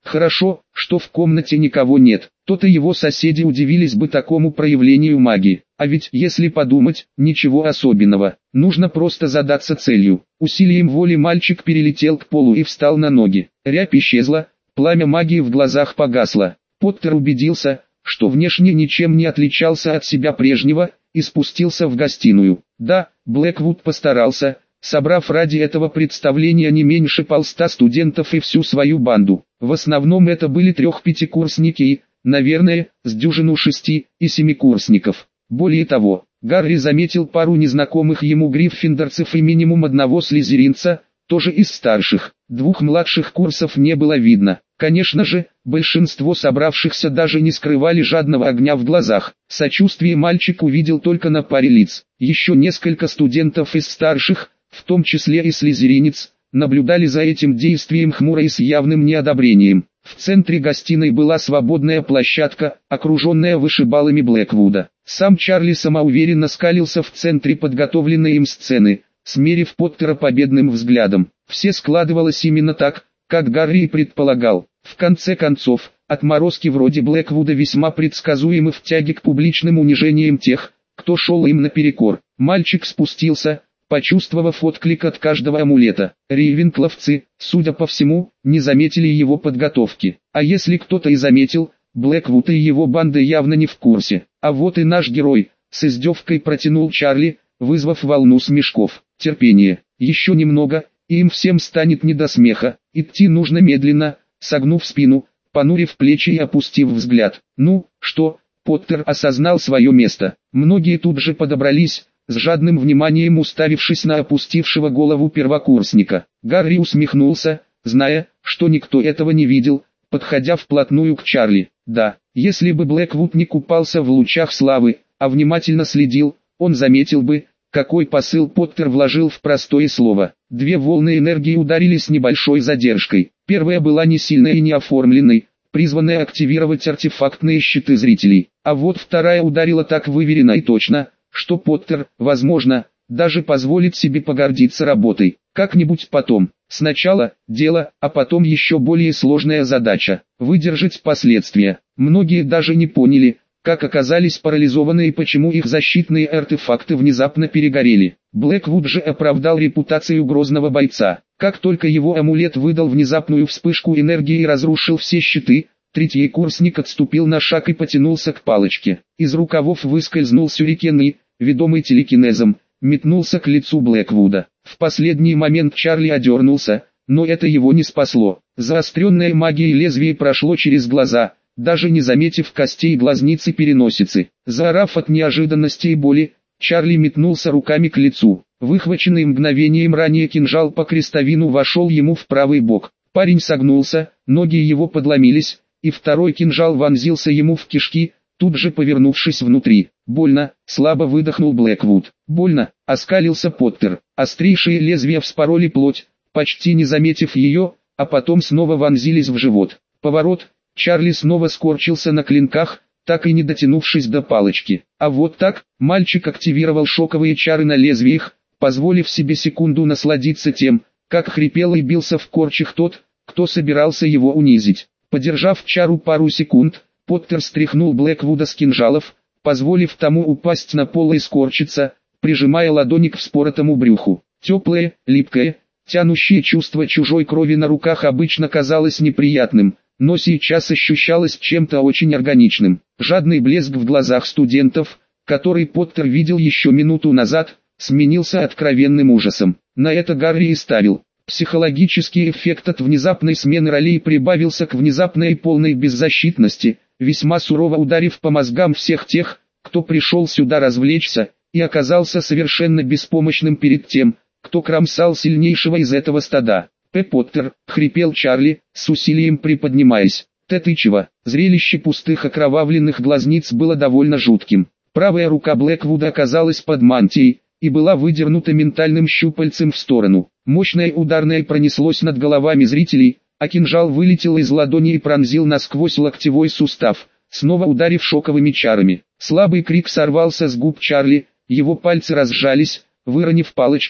Хорошо, что в комнате никого нет. То-то его соседи удивились бы такому проявлению магии. А ведь, если подумать, ничего особенного. Нужно просто задаться целью. Усилием воли мальчик перелетел к полу и встал на ноги. Рябь исчезла, пламя магии в глазах погасло. Поттер убедился, что внешне ничем не отличался от себя прежнего, и спустился в гостиную. Да, Блэквуд постарался, собрав ради этого представления не меньше 100 студентов и всю свою банду. В основном это были 3-5-курсники и, наверное, с дюжину 6- и 7-курсников. Более того, Гарри заметил пару незнакомых ему гриффиндорцев и минимум одного слизеринца, тоже из старших. 2 младших курсов не было видно. Конечно же, большинство собравшихся даже не скрывали жадного огня в глазах. Сочувствие мальчик увидел только на паре лиц. Еще несколько студентов из старших, в том числе и слизеринец, наблюдали за этим действием хмуро и с явным неодобрением. В центре гостиной была свободная площадка, окруженная вышибалами Блэквуда. Сам Чарли самоуверенно скалился в центре подготовленной им сцены, смерив Поттера победным взглядом. Все складывалось именно так, как Гарри и предполагал. В конце концов, отморозки вроде Блэквуда весьма предсказуемы в тяге к публичным унижениям тех, кто шел им наперекор. Мальчик спустился, почувствовав отклик от каждого амулета. Рейвенкловцы, судя по всему, не заметили его подготовки. А если кто-то и заметил, Блэквуд и его банда явно не в курсе. А вот и наш герой, с издевкой протянул Чарли, вызвав волну смешков. Терпение, еще немного, и им всем станет не до смеха. Идти нужно медленно, согнув спину, понурив плечи и опустив взгляд. Ну, что, Поттер осознал свое место. Многие тут же подобрались, с жадным вниманием уставившись на опустившего голову первокурсника. Гарри усмехнулся, зная, что никто этого не видел, подходя вплотную к Чарли. Да, если бы Блэквуд не купался в лучах славы, а внимательно следил, он заметил бы, какой посыл Поттер вложил в простое слово. 2 волны энергии ударили с небольшой задержкой. Первая была не сильной и не оформленной, призванная активировать артефактные щиты зрителей. А вот вторая ударила так выверенно и точно, что Поттер, возможно, даже позволит себе погордиться работой. Как-нибудь потом. Сначала дело, а потом еще более сложная задача – выдержать последствия. Многие даже не поняли, как оказались парализованы и почему их защитные артефакты внезапно перегорели. Блэквуд же оправдал репутацию грозного бойца. Как только его амулет выдал внезапную вспышку энергии и разрушил все щиты, 3-й курсник отступил на шаг и потянулся к палочке. Из рукавов выскользнул сюрикен и, ведомый телекинезом, метнулся к лицу Блэквуда. В последний момент Чарли одернулся, но это его не спасло. Заостренное магией лезвие прошло через глаза, даже не заметив костей глазницы переносицы. Заорав от неожиданности и боли, Чарли метнулся руками к лицу. Выхваченный мгновением ранее кинжал по крестовину вошел ему в правый бок. Парень согнулся, ноги его подломились, и второй кинжал вонзился ему в кишки, тут же повернувшись внутри. «Больно», — слабо выдохнул Блэквуд. «Больно», — оскалился Поттер. Острейшие лезвия вспороли плоть, почти не заметив ее, а потом снова вонзились в живот. Поворот, Чарли снова скорчился на клинках, так и не дотянувшись до палочки. А вот так, мальчик активировал шоковые чары на лезвиях, позволив себе секунду насладиться тем, как хрипел и бился в корчах тот, кто собирался его унизить. Подержав чару пару секунд, Поттер стряхнул Блэквуда с кинжалов, позволив тому упасть на пол и скорчиться, прижимая ладони к вспоротому брюху. Теплое, липкое, тянущее чувство чужой крови на руках обычно казалось неприятным, но сейчас ощущалось чем-то очень органичным. Жадный блеск в глазах студентов, который Поттер видел еще минуту назад, сменился откровенным ужасом. На это Гарри и ставил. Психологический эффект от внезапной смены ролей прибавился к внезапной и полной беззащитности, весьма сурово ударив по мозгам всех тех, кто пришел сюда развлечься, и оказался совершенно беспомощным перед тем, кто кромсал сильнейшего из этого стада. Поттер, хрипел Чарли, с усилием приподнимаясь. Ты чего? Зрелище пустых окровавленных глазниц было довольно жутким. Правая рука Блэквуда оказалась под мантией, и была выдернута ментальным щупальцем в сторону. Мощное ударное пронеслось над головами зрителей, а кинжал вылетел из ладони и пронзил насквозь локтевой сустав, снова ударив шоковыми чарами. Слабый крик сорвался с губ Чарли, его пальцы разжались, выронив палочку,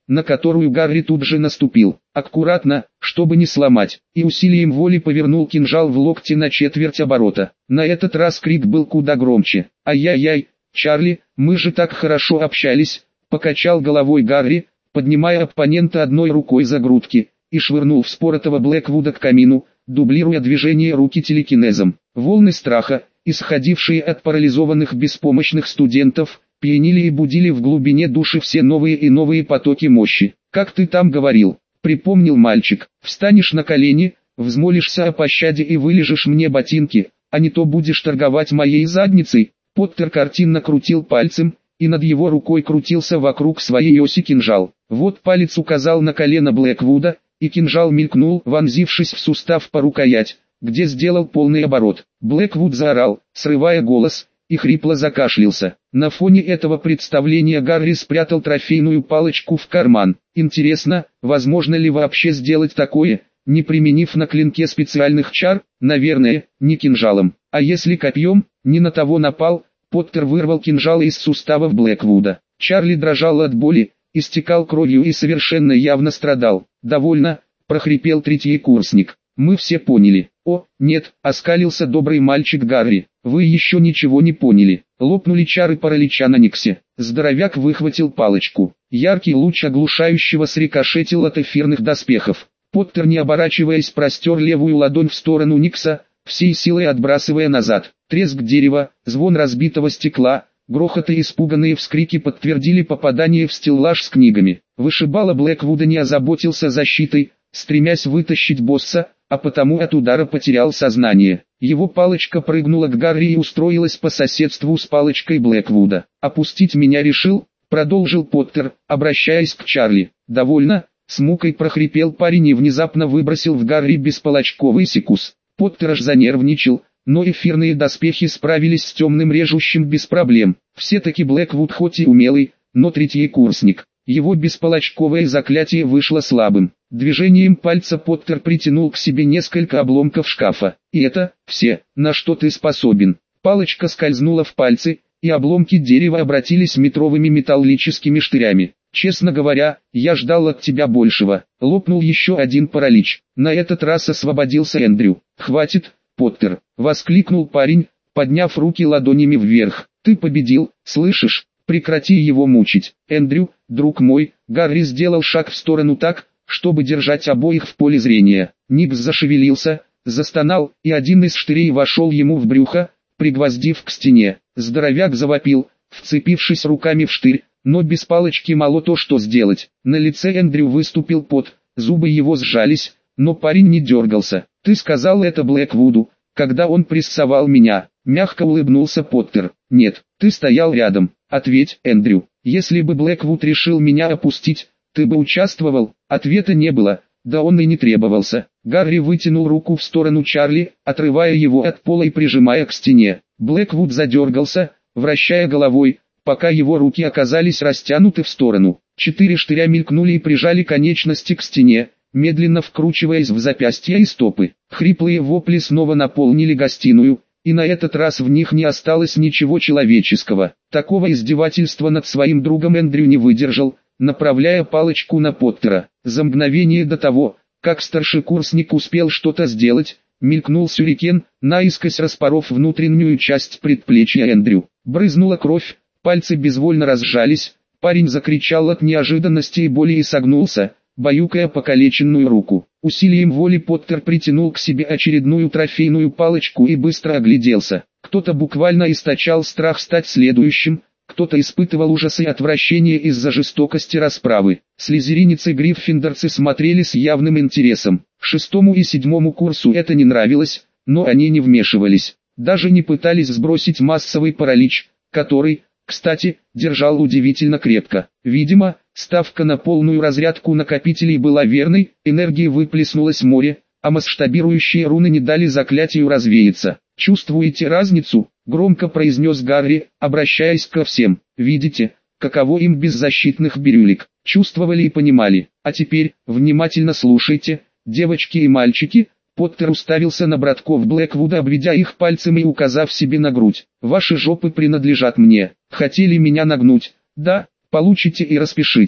на которую Гарри тут же наступил, аккуратно, чтобы не сломать, и усилием воли повернул кинжал в локте на четверть оборота. На этот раз крик был куда громче. «Ай-яй-яй, Чарли, мы же так хорошо общались», — покачал головой Гарри, поднимая оппонента одной рукой за грудки, и швырнул вспоротого Блэквуда к камину, дублируя движение руки телекинезом. Волны страха, исходившие от парализованных беспомощных студентов, пьянили и будили в глубине души все новые и новые потоки мощи. «Как ты там говорил?» — припомнил мальчик. «Встанешь на колени, взмолишься о пощаде и вылижешь мне ботинки, а не то будешь торговать моей задницей». Поттер картинно крутил пальцем, и над его рукой крутился вокруг своей оси кинжал. Вот палец указал на колено Блэквуда, и кинжал мелькнул, вонзившись в сустав по рукоять, где сделал полный оборот. Блэквуд заорал, срывая голос, и хрипло закашлялся. На фоне этого представления Гарри спрятал трофейную палочку в карман. Интересно, возможно ли вообще сделать такое, не применив на клинке специальных чар? Наверное, не кинжалом. А если копьем? Не на того напал. Поттер вырвал кинжал из суставов Блэквуда. Чарли дрожал от боли, истекал кровью и совершенно явно страдал. «Довольно», — прохрипел третий курсник. «Мы все поняли». «О, нет», — оскалился добрый мальчик Гарри. «Вы еще ничего не поняли». Лопнули чары паралича на Никсе. Здоровяк выхватил палочку. Яркий луч оглушающего срикошетил от эфирных доспехов. Поттер, не оборачиваясь, простер левую ладонь в сторону Никса, всей силой отбрасывая назад. Треск дерева, звон разбитого стекла, грохот и испуганные вскрики подтвердили попадание в стеллаж с книгами. Вышибала Блэквуда не озаботился защитой, стремясь вытащить босса, а потому от удара потерял сознание. Его палочка прыгнула к Гарри и устроилась по соседству с палочкой Блэквуда. «Опустить меня решил?» — продолжил Поттер, обращаясь к Чарли. «Довольно», — с мукой прохрипел парень и внезапно выбросил в Гарри бесполочковый секус. Поттер аж занервничал, но эфирные доспехи справились с темным режущим без проблем. Все-таки Блэквуд хоть и умелый, но третий курсник. Его бесполочковое заклятие вышло слабым. Движением пальца Поттер притянул к себе несколько обломков шкафа. «И это все, на что ты способен». Палочка скользнула в пальцы, и обломки дерева обратились метровыми металлическими штырями. «Честно говоря, я ждал от тебя большего». Лопнул еще один паралич. На этот раз освободился Эндрю. «Хватит, Поттер», — воскликнул парень, подняв руки ладонями вверх. «Ты победил, слышишь? Прекрати его мучить». «Эндрю, друг мой», — Гарри сделал шаг в сторону так, чтобы держать обоих в поле зрения. Никс зашевелился, застонал, и один из штырей вошел ему в брюхо, пригвоздив к стене. Здоровяк завопил, вцепившись руками в штырь, но без палочки мало то что сделать. На лице Эндрю выступил пот, зубы его сжались, но парень не дергался. «Ты сказал это Блэквуду, когда он прессовал меня», — мягко улыбнулся Поттер. «Нет, ты стоял рядом. Ответь, Эндрю, если бы Блэквуд решил меня опустить, ты бы участвовал?» Ответа не было, да он и не требовался. Гарри вытянул руку в сторону Чарли, отрывая его от пола и прижимая к стене. Блэквуд задергался, вращая головой, пока его руки оказались растянуты в сторону. 4 штыря мелькнули и прижали конечности к стене, медленно вкручиваясь в запястья и стопы. Хриплые вопли снова наполнили гостиную, и на этот раз в них не осталось ничего человеческого. Такого издевательства над своим другом Эндрю не выдержал, направляя палочку на Поттера. За мгновение до того, как старшекурсник успел что-то сделать, мелькнул сюрикен, наискось распоров внутреннюю часть предплечья Эндрю. Брызнула кровь, пальцы безвольно разжались, парень закричал от неожиданности и боли и согнулся, баюкая покалеченную руку. Усилием воли Поттер притянул к себе очередную трофейную палочку и быстро огляделся. Кто-то буквально источал страх стать следующим, кто-то испытывал ужас и отвращение из-за жестокости расправы. Слизеринец и гриффиндорцы смотрели с явным интересом. 6-му и 7-му курсу это не нравилось, но они не вмешивались. Даже не пытались сбросить массовый паралич, который, кстати, держал удивительно крепко. Видимо, ставка на полную разрядку накопителей была верной, энергии выплеснулось море, а масштабирующие руны не дали заклятию развеяться. «Чувствуете разницу?» — громко произнес Гарри, обращаясь ко всем. «Видите, каково им без защитных бирюлек?» Чувствовали и понимали. «А теперь, внимательно слушайте, девочки и мальчики». Поттер уставился на братков Блэквуда, обведя их пальцем и указав себе на грудь. «Ваши жопы принадлежат мне. Хотели меня нагнуть? Да, получите и распишитесь».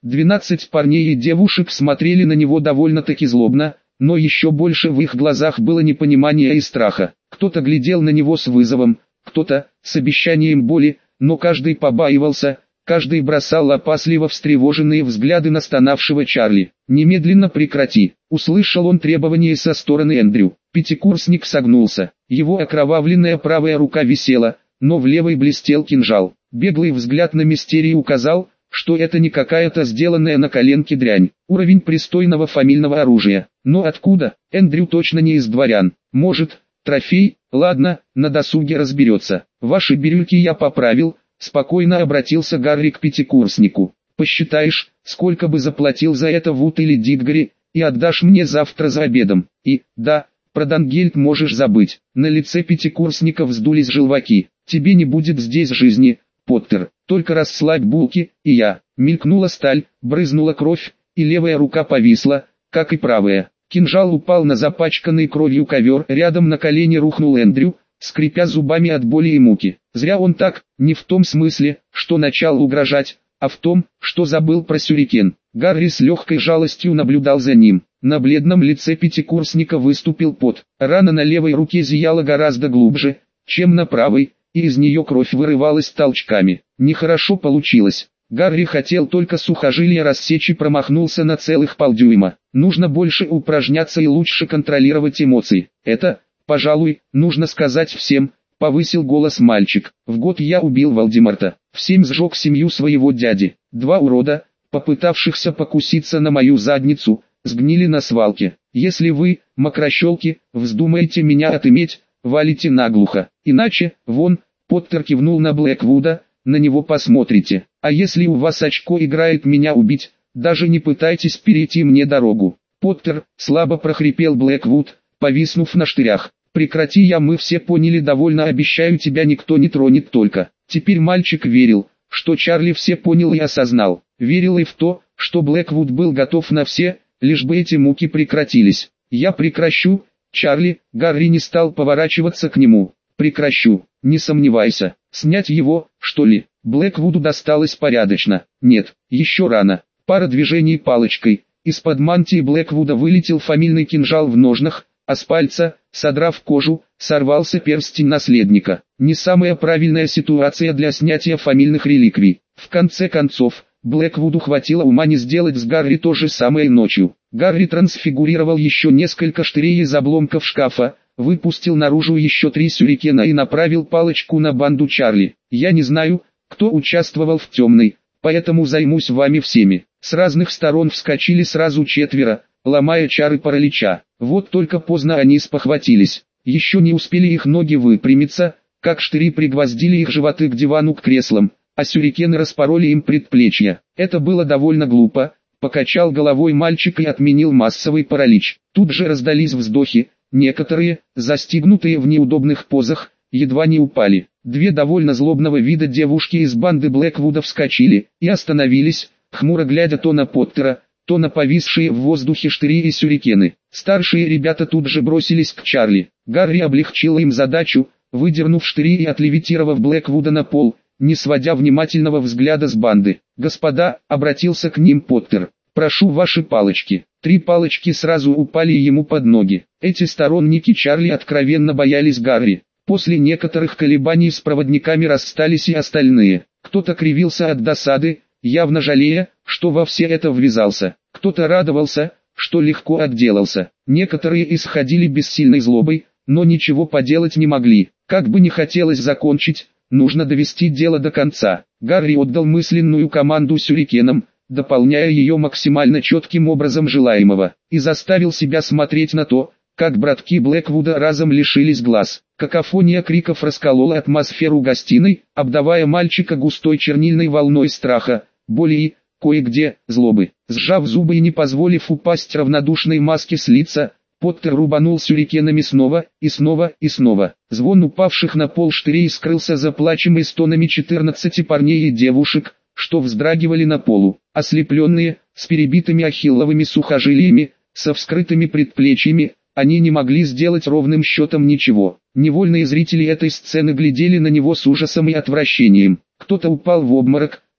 12 парней и девушек смотрели на него довольно-таки злобно, но еще больше в их глазах было непонимание и страха. Кто-то глядел на него с вызовом, кто-то с обещанием боли, но каждый побаивался, каждый бросал опасливо встревоженные взгляды на стонавшего Чарли. «Немедленно прекрати!» — услышал он требование со стороны Эндрю. Пятикурсник согнулся, его окровавленная правая рука висела, но в левой блестел кинжал. Беглый взгляд на Мистерию указал, что это не какая-то сделанная на коленке дрянь. Уровень пристойного фамильного оружия. Но откуда? Эндрю точно не из дворян. Может, трофей? Ладно, на досуге разберется. Ваши бирюльки я поправил, спокойно обратился Гарри к пятикурснику. Посчитаешь, сколько бы заплатил за это Вуд или Дитгори, и отдашь мне завтра за обедом. И, да, про Дангельд можешь забыть. На лице пятикурсника вздулись желваки. Тебе не будет здесь жизни, Поттер, только расслабь булки, и я. Мелькнула сталь, брызнула кровь, и левая рука повисла, как и правая. Кинжал упал на запачканный кровью ковер, рядом на колени рухнул Эндрю, скрипя зубами от боли и муки. Зря он так, не в том смысле, что начал угрожать, а в том, что забыл про сюрикен. Гарри с легкой жалостью наблюдал за ним. На бледном лице пятикурсника выступил пот. Рана на левой руке зияла гораздо глубже, чем на правой, и из нее кровь вырывалась толчками. Нехорошо получилось. Гарри хотел только сухожилие рассечь и промахнулся на целых полдюйма. Нужно больше упражняться и лучше контролировать эмоции. Это, пожалуй, нужно сказать всем, повысил голос мальчик. В год я убил Волдеморта, в 7 сжег семью своего дяди. 2 урода, попытавшихся покуситься на мою задницу, сгнили на свалке. Если вы, мокрощелки, вздумаете меня отыметь, валите наглухо. Иначе, вон, Поттер кивнул на Блэквуда, на него посмотрите. А если у вас очко играет меня убить, даже не пытайтесь перейти мне дорогу. Поттер, слабо прохрипел Блэквуд, повиснув на штырях. Прекрати, мы все поняли, довольно, обещаю, тебя никто не тронет только. Теперь мальчик верил, что Чарли все понял и осознал. Верил и в то, что Блэквуд был готов на все, лишь бы эти муки прекратились. Я прекращу, Чарли. Гарри не стал поворачиваться к нему. Прекращу, не сомневайся. Снять его, что ли? Блэквуду досталось порядочно. Нет, еще рано. Пара движений палочкой. Из-под мантии Блэквуда вылетел фамильный кинжал в ножнах, а с пальца, содрав кожу, сорвался перстень наследника. Не самая правильная ситуация для снятия фамильных реликвий. В конце концов, Блэквуду хватило ума не сделать с Гарри то же самое ночью. Гарри трансфигурировал еще несколько штырей из обломков шкафа, выпустил наружу еще 3 сюрикена и направил палочку на банду Чарли. Я не знаю, кто участвовал в темной, поэтому займусь вами всеми. С разных сторон вскочили сразу 4, ломая чары паралича. Вот только поздно они спохватились. Еще не успели их ноги выпрямиться, как штыри пригвоздили их животы к дивану, к креслам, а сюрикены распороли им предплечья. Это было довольно глупо, покачал головой мальчик и отменил массовый паралич. Тут же раздались вздохи, некоторые, застигнутые в неудобных позах, едва не упали. 2 довольно злобного вида девушки из банды Блэквуда вскочили и остановились, хмуро глядя то на Поттера, то на повисшие в воздухе штыри и сюрикены. Старшие ребята тут же бросились к Чарли. Гарри облегчил им задачу, выдернув штыри и отлевитировав Блэквуда на пол, не сводя внимательного взгляда с банды. «Господа», — обратился к ним Поттер, — «прошу ваши палочки». 3 палочки сразу упали ему под ноги. Эти сторонники Чарли откровенно боялись Гарри. После некоторых колебаний с проводниками расстались и остальные. Кто-то кривился от досады, явно жалея, что во все это ввязался. Кто-то радовался, что легко отделался. Некоторые исходили бессильной злобой, но ничего поделать не могли. Как бы не хотелось закончить, нужно довести дело до конца. Гарри отдал мысленную команду сюрикенам, дополняя ее максимально четким образом желаемого, и заставил себя смотреть на то, как братки Блэквуда разом лишились глаз. Какофония криков расколола атмосферу гостиной, обдавая мальчика густой чернильной волной страха, боли и, кое-где, злобы. Сжав зубы и не позволив упасть равнодушной маске с лица, Поттер рубанул сюрикенами снова, и снова, и снова. Звон упавших на пол штырей скрылся за плачем и стонами 14 парней и девушек, что вздрагивали на полу. Ослепленные, с перебитыми ахилловыми сухожилиями, со вскрытыми предплечьями, они не могли сделать ровным счетом ничего. Невольные зрители этой сцены глядели на него с ужасом и отвращением. Кто-то упал в обморок,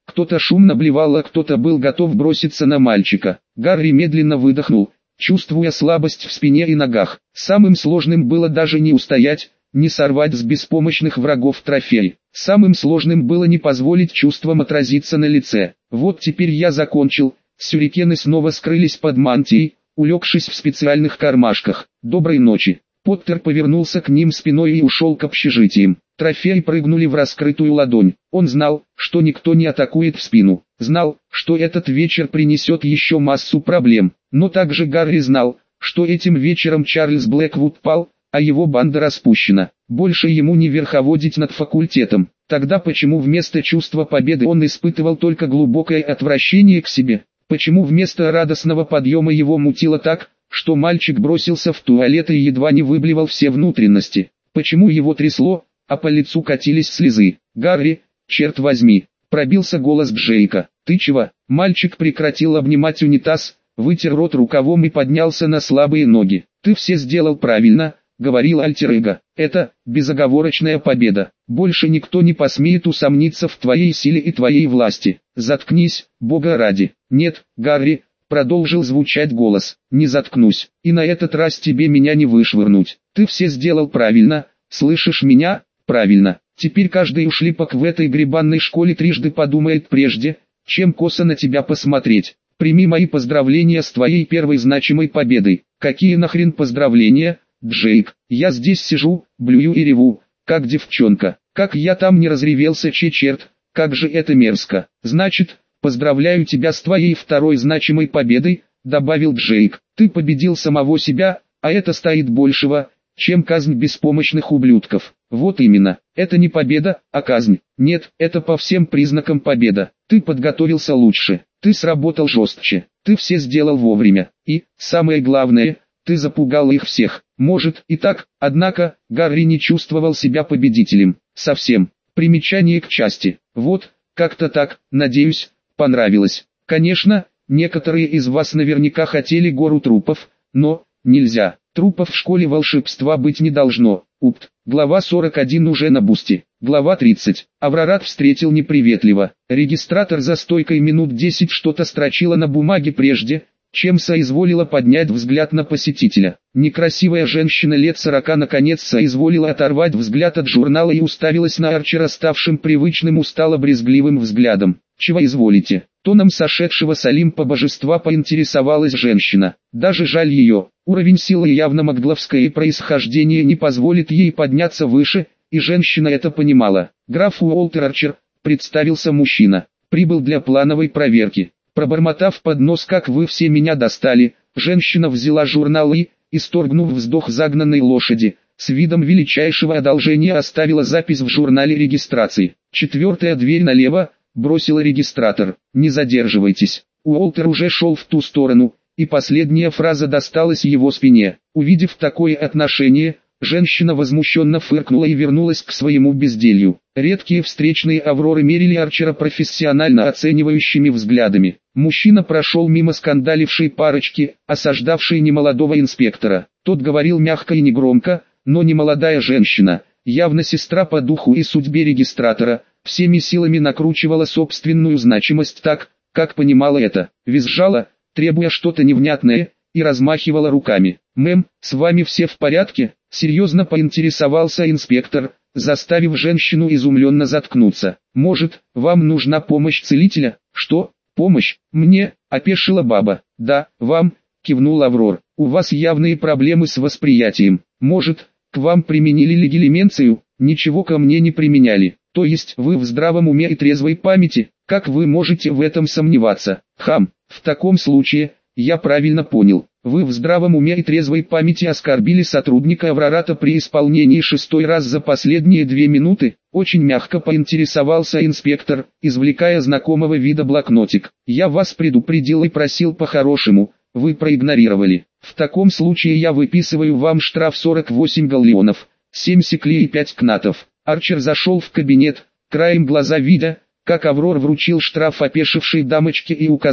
Кто-то шумно блевал, а кто-то был готов броситься на мальчика. Гарри медленно выдохнул, чувствуя слабость в спине и ногах. Самым сложным было даже не устоять, не сорвать с беспомощных врагов трофей. Самым сложным было не позволить чувствам отразиться на лице. Вот теперь я закончил. Сюрикены снова скрылись под мантией, улегшись в специальных кармашках. Доброй ночи. Поттер повернулся к ним спиной и ушел к общежитиям. Трофеи прыгнули в раскрытую ладонь. Он знал, что никто не атакует в спину. Знал, что этот вечер принесет еще массу проблем. Но также Гарри знал, что этим вечером Чарльз Блэквуд пал, а его банда распущена. Больше ему не верховодить над факультетом. Тогда почему вместо чувства победы он испытывал только глубокое отвращение к себе? Почему вместо радостного подъема его мутило так, что мальчик бросился в туалет и едва не выблевал все внутренности? Почему его трясло, а по лицу катились слезы? «Гарри, черт возьми!» — пробился голос Джейка. «Ты чего?» Мальчик прекратил обнимать унитаз, вытер рот рукавом и поднялся на слабые ноги. «Ты все сделал правильно», — говорил альтер-эго. «Это безоговорочная победа. Больше никто не посмеет усомниться в твоей силе и твоей власти. Заткнись, Бога ради». «Нет, Гарри», — продолжил звучать голос, — «не заткнусь, и на этот раз тебе меня не вышвырнуть. Ты все сделал правильно, слышишь меня? Правильно. Теперь каждый ушлепок в этой гребанной школе трижды подумает прежде, чем косо на тебя посмотреть. Прими мои поздравления с твоей первой значимой победой». «Какие нахрен поздравления, Джейк? Я здесь сижу, блюю и реву, как девчонка. Как я там не разревелся, черт, как же это мерзко». «Значит, поздравляю тебя с твоей второй значимой победой», — добавил Джейк. «Ты победил самого себя, а это стоит большего, чем казнь беспомощных ублюдков». «Вот именно, это не победа, а казнь». «Нет, это по всем признакам победа. Ты подготовился лучше, ты сработал жестче, ты все сделал вовремя, и, самое главное, ты запугал их всех». Может и так, однако, Гарри не чувствовал себя победителем. Совсем. Примечание к части. Вот, как-то так, надеюсь, понравилось. Конечно, некоторые из вас наверняка хотели гору трупов, но, нельзя. Трупов в школе волшебства быть не должно. Упт. Глава 41 уже на бусте. Глава 30. Аврорат встретил неприветливо. Регистратор за стойкой минут 10 что-то строчила на бумаге прежде, чем соизволила поднять взгляд на посетителя. Некрасивая женщина лет 40 наконец соизволила оторвать взгляд от журнала и уставилась на Арчера ставшим привычным устало-брезгливым взглядом. «Чего изволите?» Тоном сошедшего с Олимпа божества поинтересовалась женщина. Даже жаль ее. Уровень силы явно магловское и происхождение не позволит ей подняться выше, и женщина это понимала. «Граф Уолтер Арчер», представился мужчина, — «прибыл для плановой проверки». Пробормотав под нос: «Как вы все меня достали», женщина взяла журнал и, исторгнув вздох загнанной лошади, с видом величайшего одолжения оставила запись в журнале регистрации. «Четвертая дверь налево», бросила регистратор. «Не задерживайтесь». Уолтер уже шел в ту сторону, и последняя фраза досталась его спине. Увидев такое отношение, женщина возмущенно фыркнула и вернулась к своему безделью. Редкие встречные Авроры мерили Арчера профессионально оценивающими взглядами. Мужчина прошел мимо скандалившей парочки, осаждавшей немолодого инспектора. Тот говорил мягко и негромко, но немолодая женщина, явно сестра по духу и судьбе регистратора, всеми силами накручивала собственную значимость так, как понимала это, визжала, требуя что-то невнятное, и размахивала руками. «Мэм, с вами все в порядке?» — серьезно поинтересовался инспектор, заставив женщину изумленно заткнуться. «Может, вам нужна помощь целителя?» «Что? Помощь? Мне?» — опешила баба. «Да, вам», — кивнул Аврор. «У вас явные проблемы с восприятием. Может, к вам применили легилименцию?» «Ничего ко мне не применяли». «То есть вы в здравом уме и трезвой памяти? Как вы можете в этом сомневаться?» «Хам, в таком случае, я правильно понял. Вы в здравом уме и трезвой памяти оскорбили сотрудника Аврората при исполнении 6-й раз за последние 2 минуты?» Очень мягко поинтересовался инспектор, извлекая знакомого вида блокнотик. «Я вас предупредил и просил по-хорошему, вы проигнорировали. В таком случае я выписываю вам штраф 48 галлеонов, 7 секлей и 5 кнатов». Арчер зашел в кабинет, краем глаза видя, как Аврор вручил штраф опешившей дамочке и указал,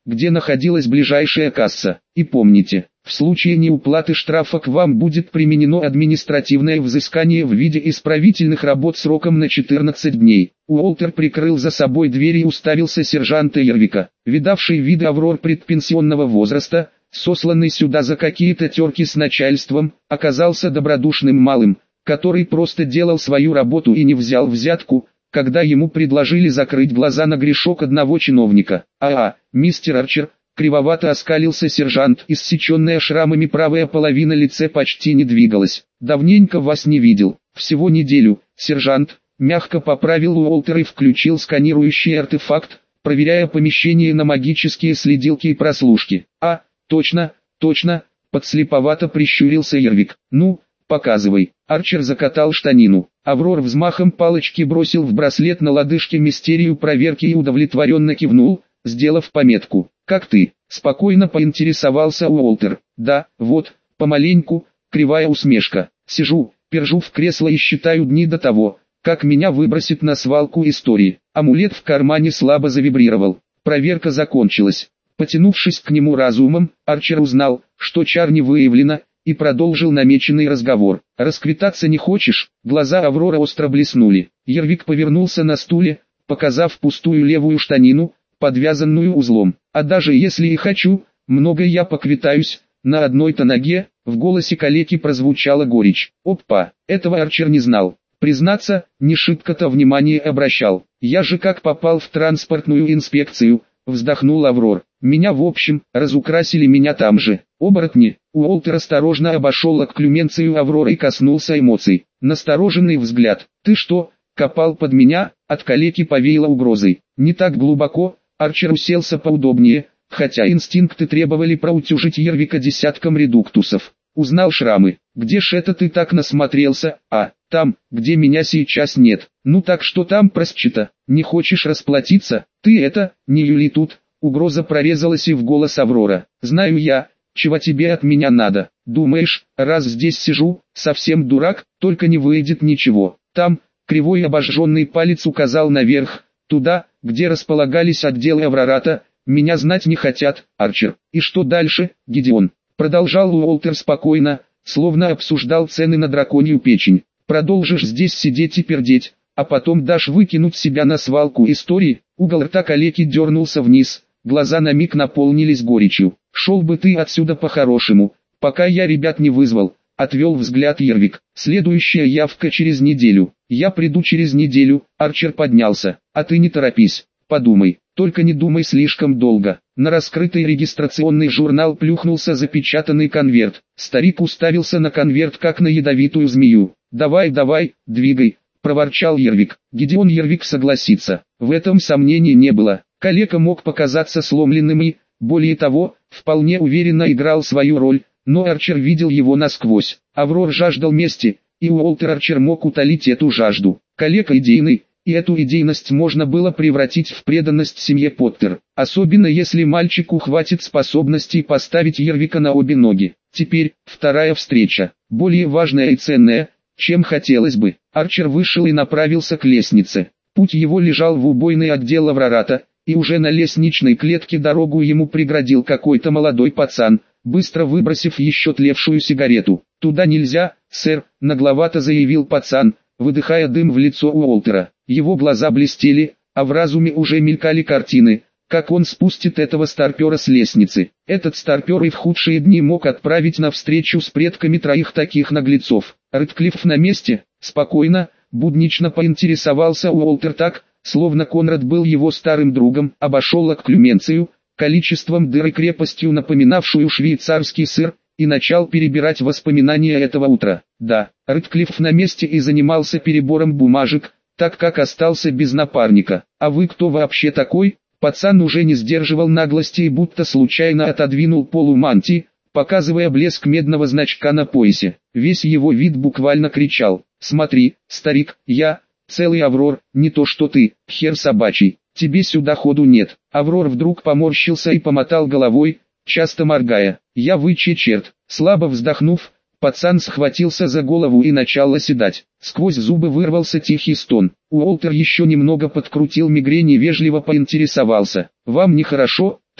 где находилась ближайшая касса. И помните, в случае неуплаты штрафа к вам будет применено административное взыскание в виде исправительных работ сроком на 14 дней. Уолтер прикрыл за собой дверь и уставился сержанта Ервика, видавший виды Аврор предпенсионного возраста, сосланный сюда за какие-то терки с начальством, оказался добродушным малым, который просто делал свою работу и не взял взятку, когда ему предложили закрыть глаза на грешок одного чиновника. Мистер Арчер, кривовато оскалился сержант, иссеченная шрамами правая половина лица почти не двигалась. Давненько вас не видел, всего неделю, сержант, мягко поправил Уолтер и включил сканирующий артефакт, проверяя помещение на магические следилки и прослушки. Точно, подслеповато прищурился Ервик. Ну, показывай. Арчер закатал штанину. Аврор взмахом палочки бросил в браслет на лодыжке мистерию проверки и удовлетворенно кивнул, сделав пометку. «Как ты?» – спокойно поинтересовался Уолтер. «Да, вот, помаленьку», – кривая усмешка. «Сижу, пержу в кресло и считаю дни до того, как меня выбросит на свалку истории». Амулет в кармане слабо завибрировал. Проверка закончилась. Потянувшись к нему разумом, Арчер узнал, что чар не выявлено, и продолжил намеченный разговор. «Расквитаться не хочешь?» Глаза Аврора остро блеснули. Ервик повернулся на стуле, показав пустую левую штанину, подвязанную узлом. «А даже если и хочу, много я поквитаюсь, на одной-то ноге», в голосе калеки прозвучала горечь. Опа, этого Арчер не знал. Признаться, не шибко-то внимание обращал. «Я же как попал в транспортную инспекцию», вздохнул Аврор. «Меня в общем, разукрасили меня там же. Оборотни». Уолтер осторожно обошел окклюменцию Авроры и коснулся эмоций. Настороженный взгляд. «Ты что, копал под меня?» От калеки повеяло угрозой. «Не так глубоко». Арчер уселся поудобнее, хотя инстинкты требовали проутюжить Ервика десятком редуктусов. Узнал шрамы. «Где ж это ты так насмотрелся?» «Там, где меня сейчас нет». «Ну так что там просчета? Не хочешь расплатиться?» «Ты это, не юли тут». Угроза прорезалась и в голос Аврора. «Знаю я, чего тебе от меня надо. Думаешь, раз здесь сижу, совсем дурак, только не выйдет ничего». Там, кривой обожженный палец указал наверх, туда, где располагались отделы Аврората. «Меня знать не хотят, Арчер». «И что дальше, Гидеон?» Продолжал Уолтер спокойно, словно обсуждал цены на драконью печень. «Продолжишь здесь сидеть и пердеть, а потом дашь выкинуть себя на свалку истории». Угол рта калеки дернулся вниз, глаза на миг наполнились горечью. «Шел бы ты отсюда по-хорошему, пока я ребят не вызвал», — отвел взгляд Ервик. «Следующая явка через неделю». «Я приду через неделю», — Арчер поднялся. «А ты не торопись, подумай, только не думай слишком долго». На раскрытый регистрационный журнал плюхнулся запечатанный конверт. Старик уставился на конверт как на ядовитую змею. «Давай, двигай», — проворчал Ервик. Гидеон Ервик согласится. В этом сомнений не было. Калека мог показаться сломленным и, более того, вполне уверенно играл свою роль, но Арчер видел его насквозь. Аврор жаждал мести, и Уолтер Арчер мог утолить эту жажду. Калека идейный, и эту идейность можно было превратить в преданность семье Поттер, особенно если мальчику хватит способностей поставить Ервика на обе ноги. Теперь, вторая встреча, более важная и ценная, чем хотелось бы. Арчер вышел и направился к лестнице. Путь его лежал в убойный отдел Аврората, и уже на лестничной клетке дорогу ему преградил какой-то молодой пацан, быстро выбросив еще тлевшую сигарету. «Туда нельзя, сэр», — нагловато заявил пацан, выдыхая дым в лицо Уолтера. Его глаза блестели, а в разуме уже мелькали картины, как он спустит этого старпера с лестницы. Этот старпер и в худшие дни мог отправить на встречу с предками троих таких наглецов. «Рэдклифф на месте?» Спокойно, буднично поинтересовался Уолтер так, словно Конрад был его старым другом, обошел окклюменцию, количеством дыр и крепостью напоминавшую швейцарский сыр, и начал перебирать воспоминания этого утра. Да, Рэдклифф на месте и занимался перебором бумажек, так как остался без напарника. «А вы кто вообще такой?» Пацан уже не сдерживал наглости и будто случайно отодвинул полу мантии, показывая блеск медного значка на поясе. Весь его вид буквально кричал: «Смотри, старик, я, целый Аврор, не то что ты, хер собачий, тебе сюда ходу нет». Аврор вдруг поморщился и помотал головой, часто моргая. «Я выче черт». Слабо вздохнув, пацан схватился за голову и начал оседать. Сквозь зубы вырвался тихий стон. Уолтер еще немного подкрутил мигрень и вежливо поинтересовался: «Вам нехорошо,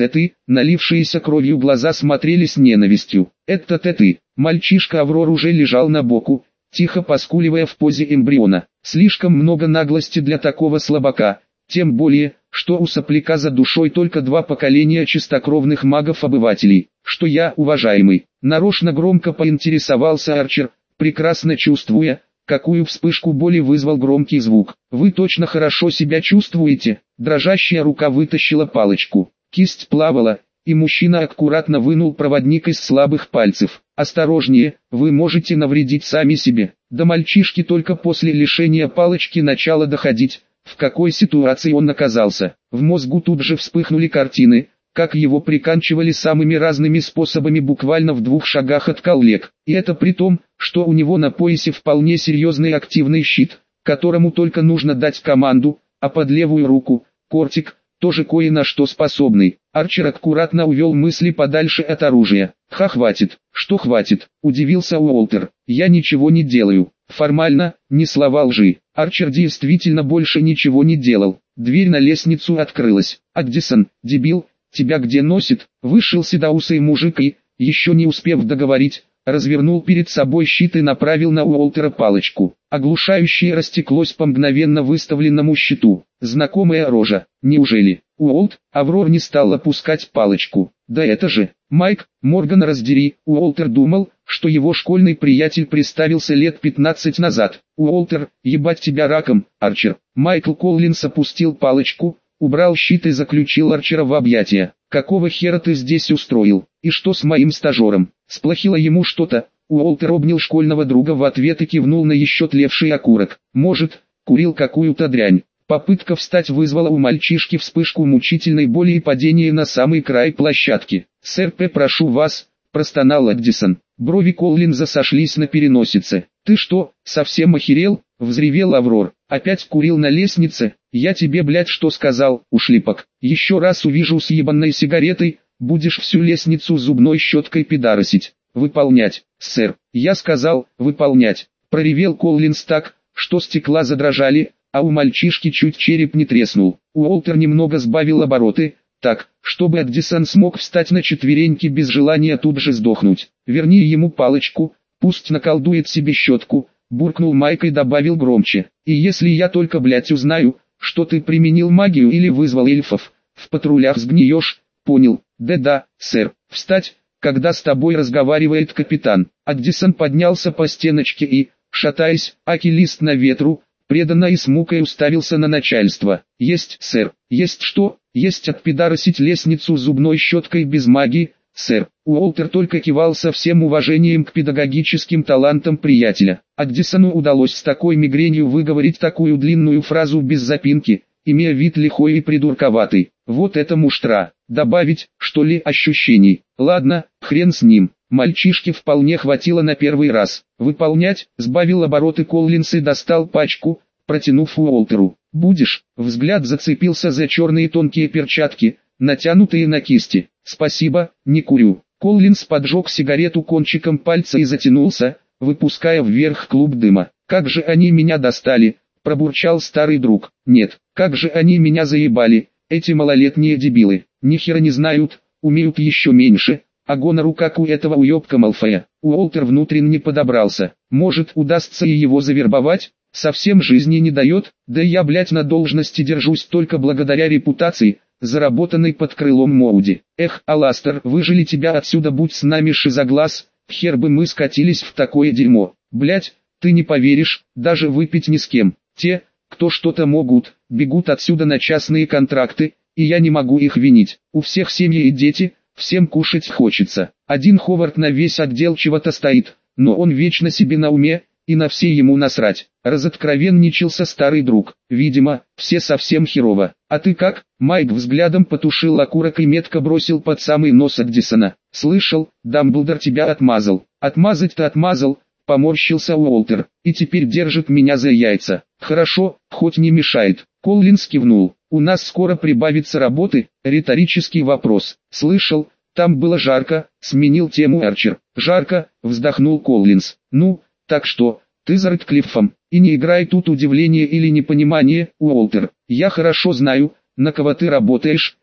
Ты, налившиеся кровью глаза смотрели с ненавистью. Это ты. Мальчишка Аврор уже лежал на боку, тихо поскуливая в позе эмбриона. Слишком много наглости для такого слабака, тем более, что у сопляка за душой только 2 поколения чистокровных магов-обывателей. Что я, уважаемый, нарочно громко поинтересовался Арчер, прекрасно чувствуя, какую вспышку боли вызвал громкий звук. Вы точно хорошо себя чувствуете? Дрожащая рука вытащила палочку. Кисть плавала, и мужчина аккуратно вынул проводник из слабых пальцев. Осторожнее, вы можете навредить сами себе. До мальчишки только после лишения палочки начало доходить, в какой ситуации он оказался. В мозгу тут же вспыхнули картины, как его приканчивали самыми разными способами буквально в 2 шагах от коллег. И это при том, что у него на поясе вполне серьезный активный щит, которому только нужно дать команду, а под левую руку, кортик, тоже кое на что способный. Арчер аккуратно увел мысли подальше от оружия. Хватит. Что хватит? Удивился Уолтер. Я ничего не делаю. Формально, ни слова лжи. Арчер действительно больше ничего не делал. Дверь на лестницу открылась. Аддисон, дебил, тебя где носит? Вышел седоусый мужик и, еще не успев договорить, развернул перед собой щит и направил на Уолтера палочку. Оглушающее растеклось по мгновенно выставленному щиту. Знакомая рожа. Неужели? Уолт, Аврор не стал опускать палочку. Да это же, Майк, Морган раздери. Уолтер думал, что его школьный приятель представился лет 15 назад. Уолтер, ебать тебя раком, Арчер. Майкл Коллинс опустил палочку, убрал щит и заключил Арчера в объятия. Какого хера ты здесь устроил? И что с моим стажером? Сплохило ему что-то? Уолтер обнял школьного друга в ответ и кивнул на еще тлевший окурок. Может, курил какую-то дрянь. Попытка встать вызвала у мальчишки вспышку мучительной боли и падение на самый край площадки. «Сэр П, прошу вас», – простонал Аддисон. Брови Коллинза сошлись на переносице. «Ты что, совсем охерел?» – взревел Аврор. «Опять курил на лестнице? Я тебе, блядь, что сказал, ушлепок? Еще раз увижу с ебаной сигаретой, будешь всю лестницу зубной щеткой пидорасить. Выполнять, сэр». «Я сказал, выполнять», – проревел Коллинз так, что стекла задрожали, а у мальчишки чуть череп не треснул. Уолтер немного сбавил обороты, так, чтобы Аддисон смог встать на четвереньки без желания тут же сдохнуть. «Верни ему палочку, пусть наколдует себе щетку», буркнул Майк и добавил громче. «И если я только, блять, узнаю, что ты применил магию или вызвал эльфов, в патрулях сгниешь, понял?» «Да-да, сэр. Встать, когда с тобой разговаривает капитан». Аддисон поднялся по стеночке и, шатаясь, аки лист на ветру, преданно и с мукой уставился на начальство. «Есть, сэр. Есть что? Есть отпидорасить лестницу зубной щеткой без магии, сэр». Уолтер только кивал со всем уважением к педагогическим талантам приятеля. Аддисону удалось с такой мигренью выговорить такую длинную фразу без запинки, имея вид лихой и придурковатый. Вот это муштра. Добавить, что ли, ощущений. Ладно, хрен с ним. Мальчишке вполне хватило на первый раз. «Выполнять», сбавил обороты Коллинс и достал пачку, протянув Уолтеру. «Будешь?» Взгляд зацепился за черные тонкие перчатки, натянутые на кисти. «Спасибо, не курю». Коллинс поджег сигарету кончиком пальца и затянулся, выпуская вверх клуб дыма. «Как же они меня достали», пробурчал старый друг. «Нет, как же они меня заебали, эти малолетние дебилы. Ни хера не знают, умеют еще меньше». А гонору как у этого уебка Малфоя. Уолтер внутренне подобрался. Может, удастся и его завербовать? Совсем жизни не дает? Да я, блять, на должности держусь только благодаря репутации, заработанной под крылом Моуди. Эх, Аластер, выжили тебя отсюда, будь с нами шизоглаз, хер бы мы скатились в такое дерьмо. Блять, ты не поверишь, даже выпить ни с кем. Те, кто что-то могут, бегут отсюда на частные контракты, и я не могу их винить. У всех семьи и дети. Всем кушать хочется. Один Ховард на весь отдел чего-то стоит, но он вечно себе на уме, и на все ему насрать. Разоткровенничался старый друг. Видимо, все совсем херово. А ты как? Майк взглядом потушил окурок и метко бросил под самый нос Аддисона. Слышал, Дамблдор тебя отмазал. Отмазать-то отмазал, поморщился Уолтер, и теперь держит меня за яйца. Хорошо, хоть не мешает. Коллинс кивнул. «У нас скоро прибавится работы?» Риторический вопрос. «Слышал, там было жарко», сменил тему Арчер. «Жарко», вздохнул Коллинс. «Ну, так что, ты за Рэдклиффом, и не играй тут удивление или непонимание, Уолтер. Я хорошо знаю, на кого ты работаешь,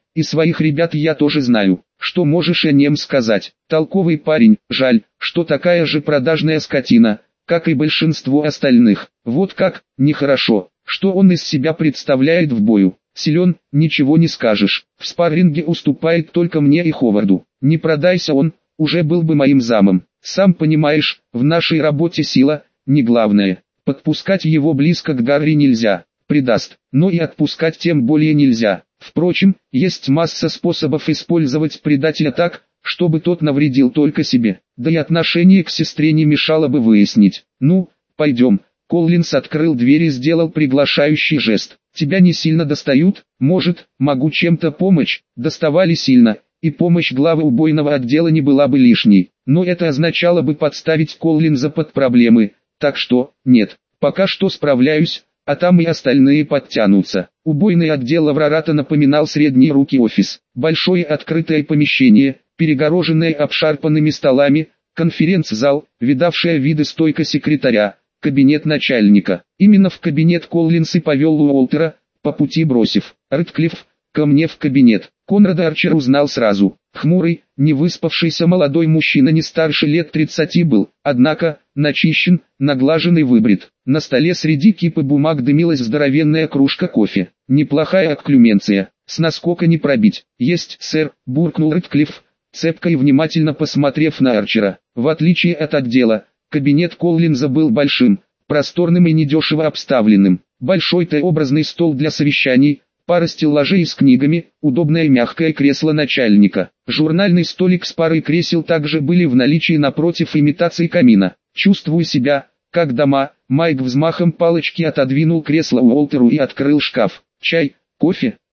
и своих ребят я тоже знаю. Что можешь о нем сказать? Толковый парень, жаль, что такая же продажная скотина, как и большинство остальных. Вот как, нехорошо. Что он из себя представляет в бою? Силен, ничего не скажешь. В спарринге уступает только мне и Ховарду. Не продайся он, уже был бы моим замом. Сам понимаешь, в нашей работе сила, не главное. Подпускать его близко к Гарри нельзя, предаст, но и отпускать тем более нельзя. Впрочем, есть масса способов использовать предателя так, чтобы тот навредил только себе. Да и отношение к сестре не мешало бы выяснить. Ну, пойдем. Коллинс открыл дверь и сделал приглашающий жест. Тебя не сильно достают? Может, могу чем-то помочь? Доставали сильно, и помощь главы убойного отдела не была бы лишней. Но это означало бы подставить Коллинза под проблемы. Так что, нет, пока что справляюсь, а там и остальные подтянутся. Убойный отдел Аврората напоминал средние руки офис. Большое открытое помещение, перегороженное обшарпанными столами, конференц-зал, видавшая виды стойка секретаря, кабинет начальника. Именно в кабинет Коллинс и повел Уолтера, по пути бросив: «Рэдклифф, ко мне в кабинет». Конрада Арчер узнал сразу. Хмурый, невыспавшийся молодой мужчина не старше лет 30 был, однако, начищен, наглажен и выбрит. На столе среди кипы бумаг дымилась здоровенная кружка кофе. Неплохая окклюменция, с наскока не пробить. «Есть, сэр», — буркнул Рэдклифф, цепко и внимательно посмотрев на Арчера. В отличие от отдела, кабинет Коллинза был большим, просторным и недешево обставленным. Большой Т-образный стол для совещаний, пара стеллажей с книгами, удобное мягкое кресло начальника. Журнальный столик с парой кресел также были в наличии напротив имитации камина. «Чувствую себя, как дома», — Майк взмахом палочки отодвинул кресло Уолтеру и открыл шкаф. «Чай, кофе?»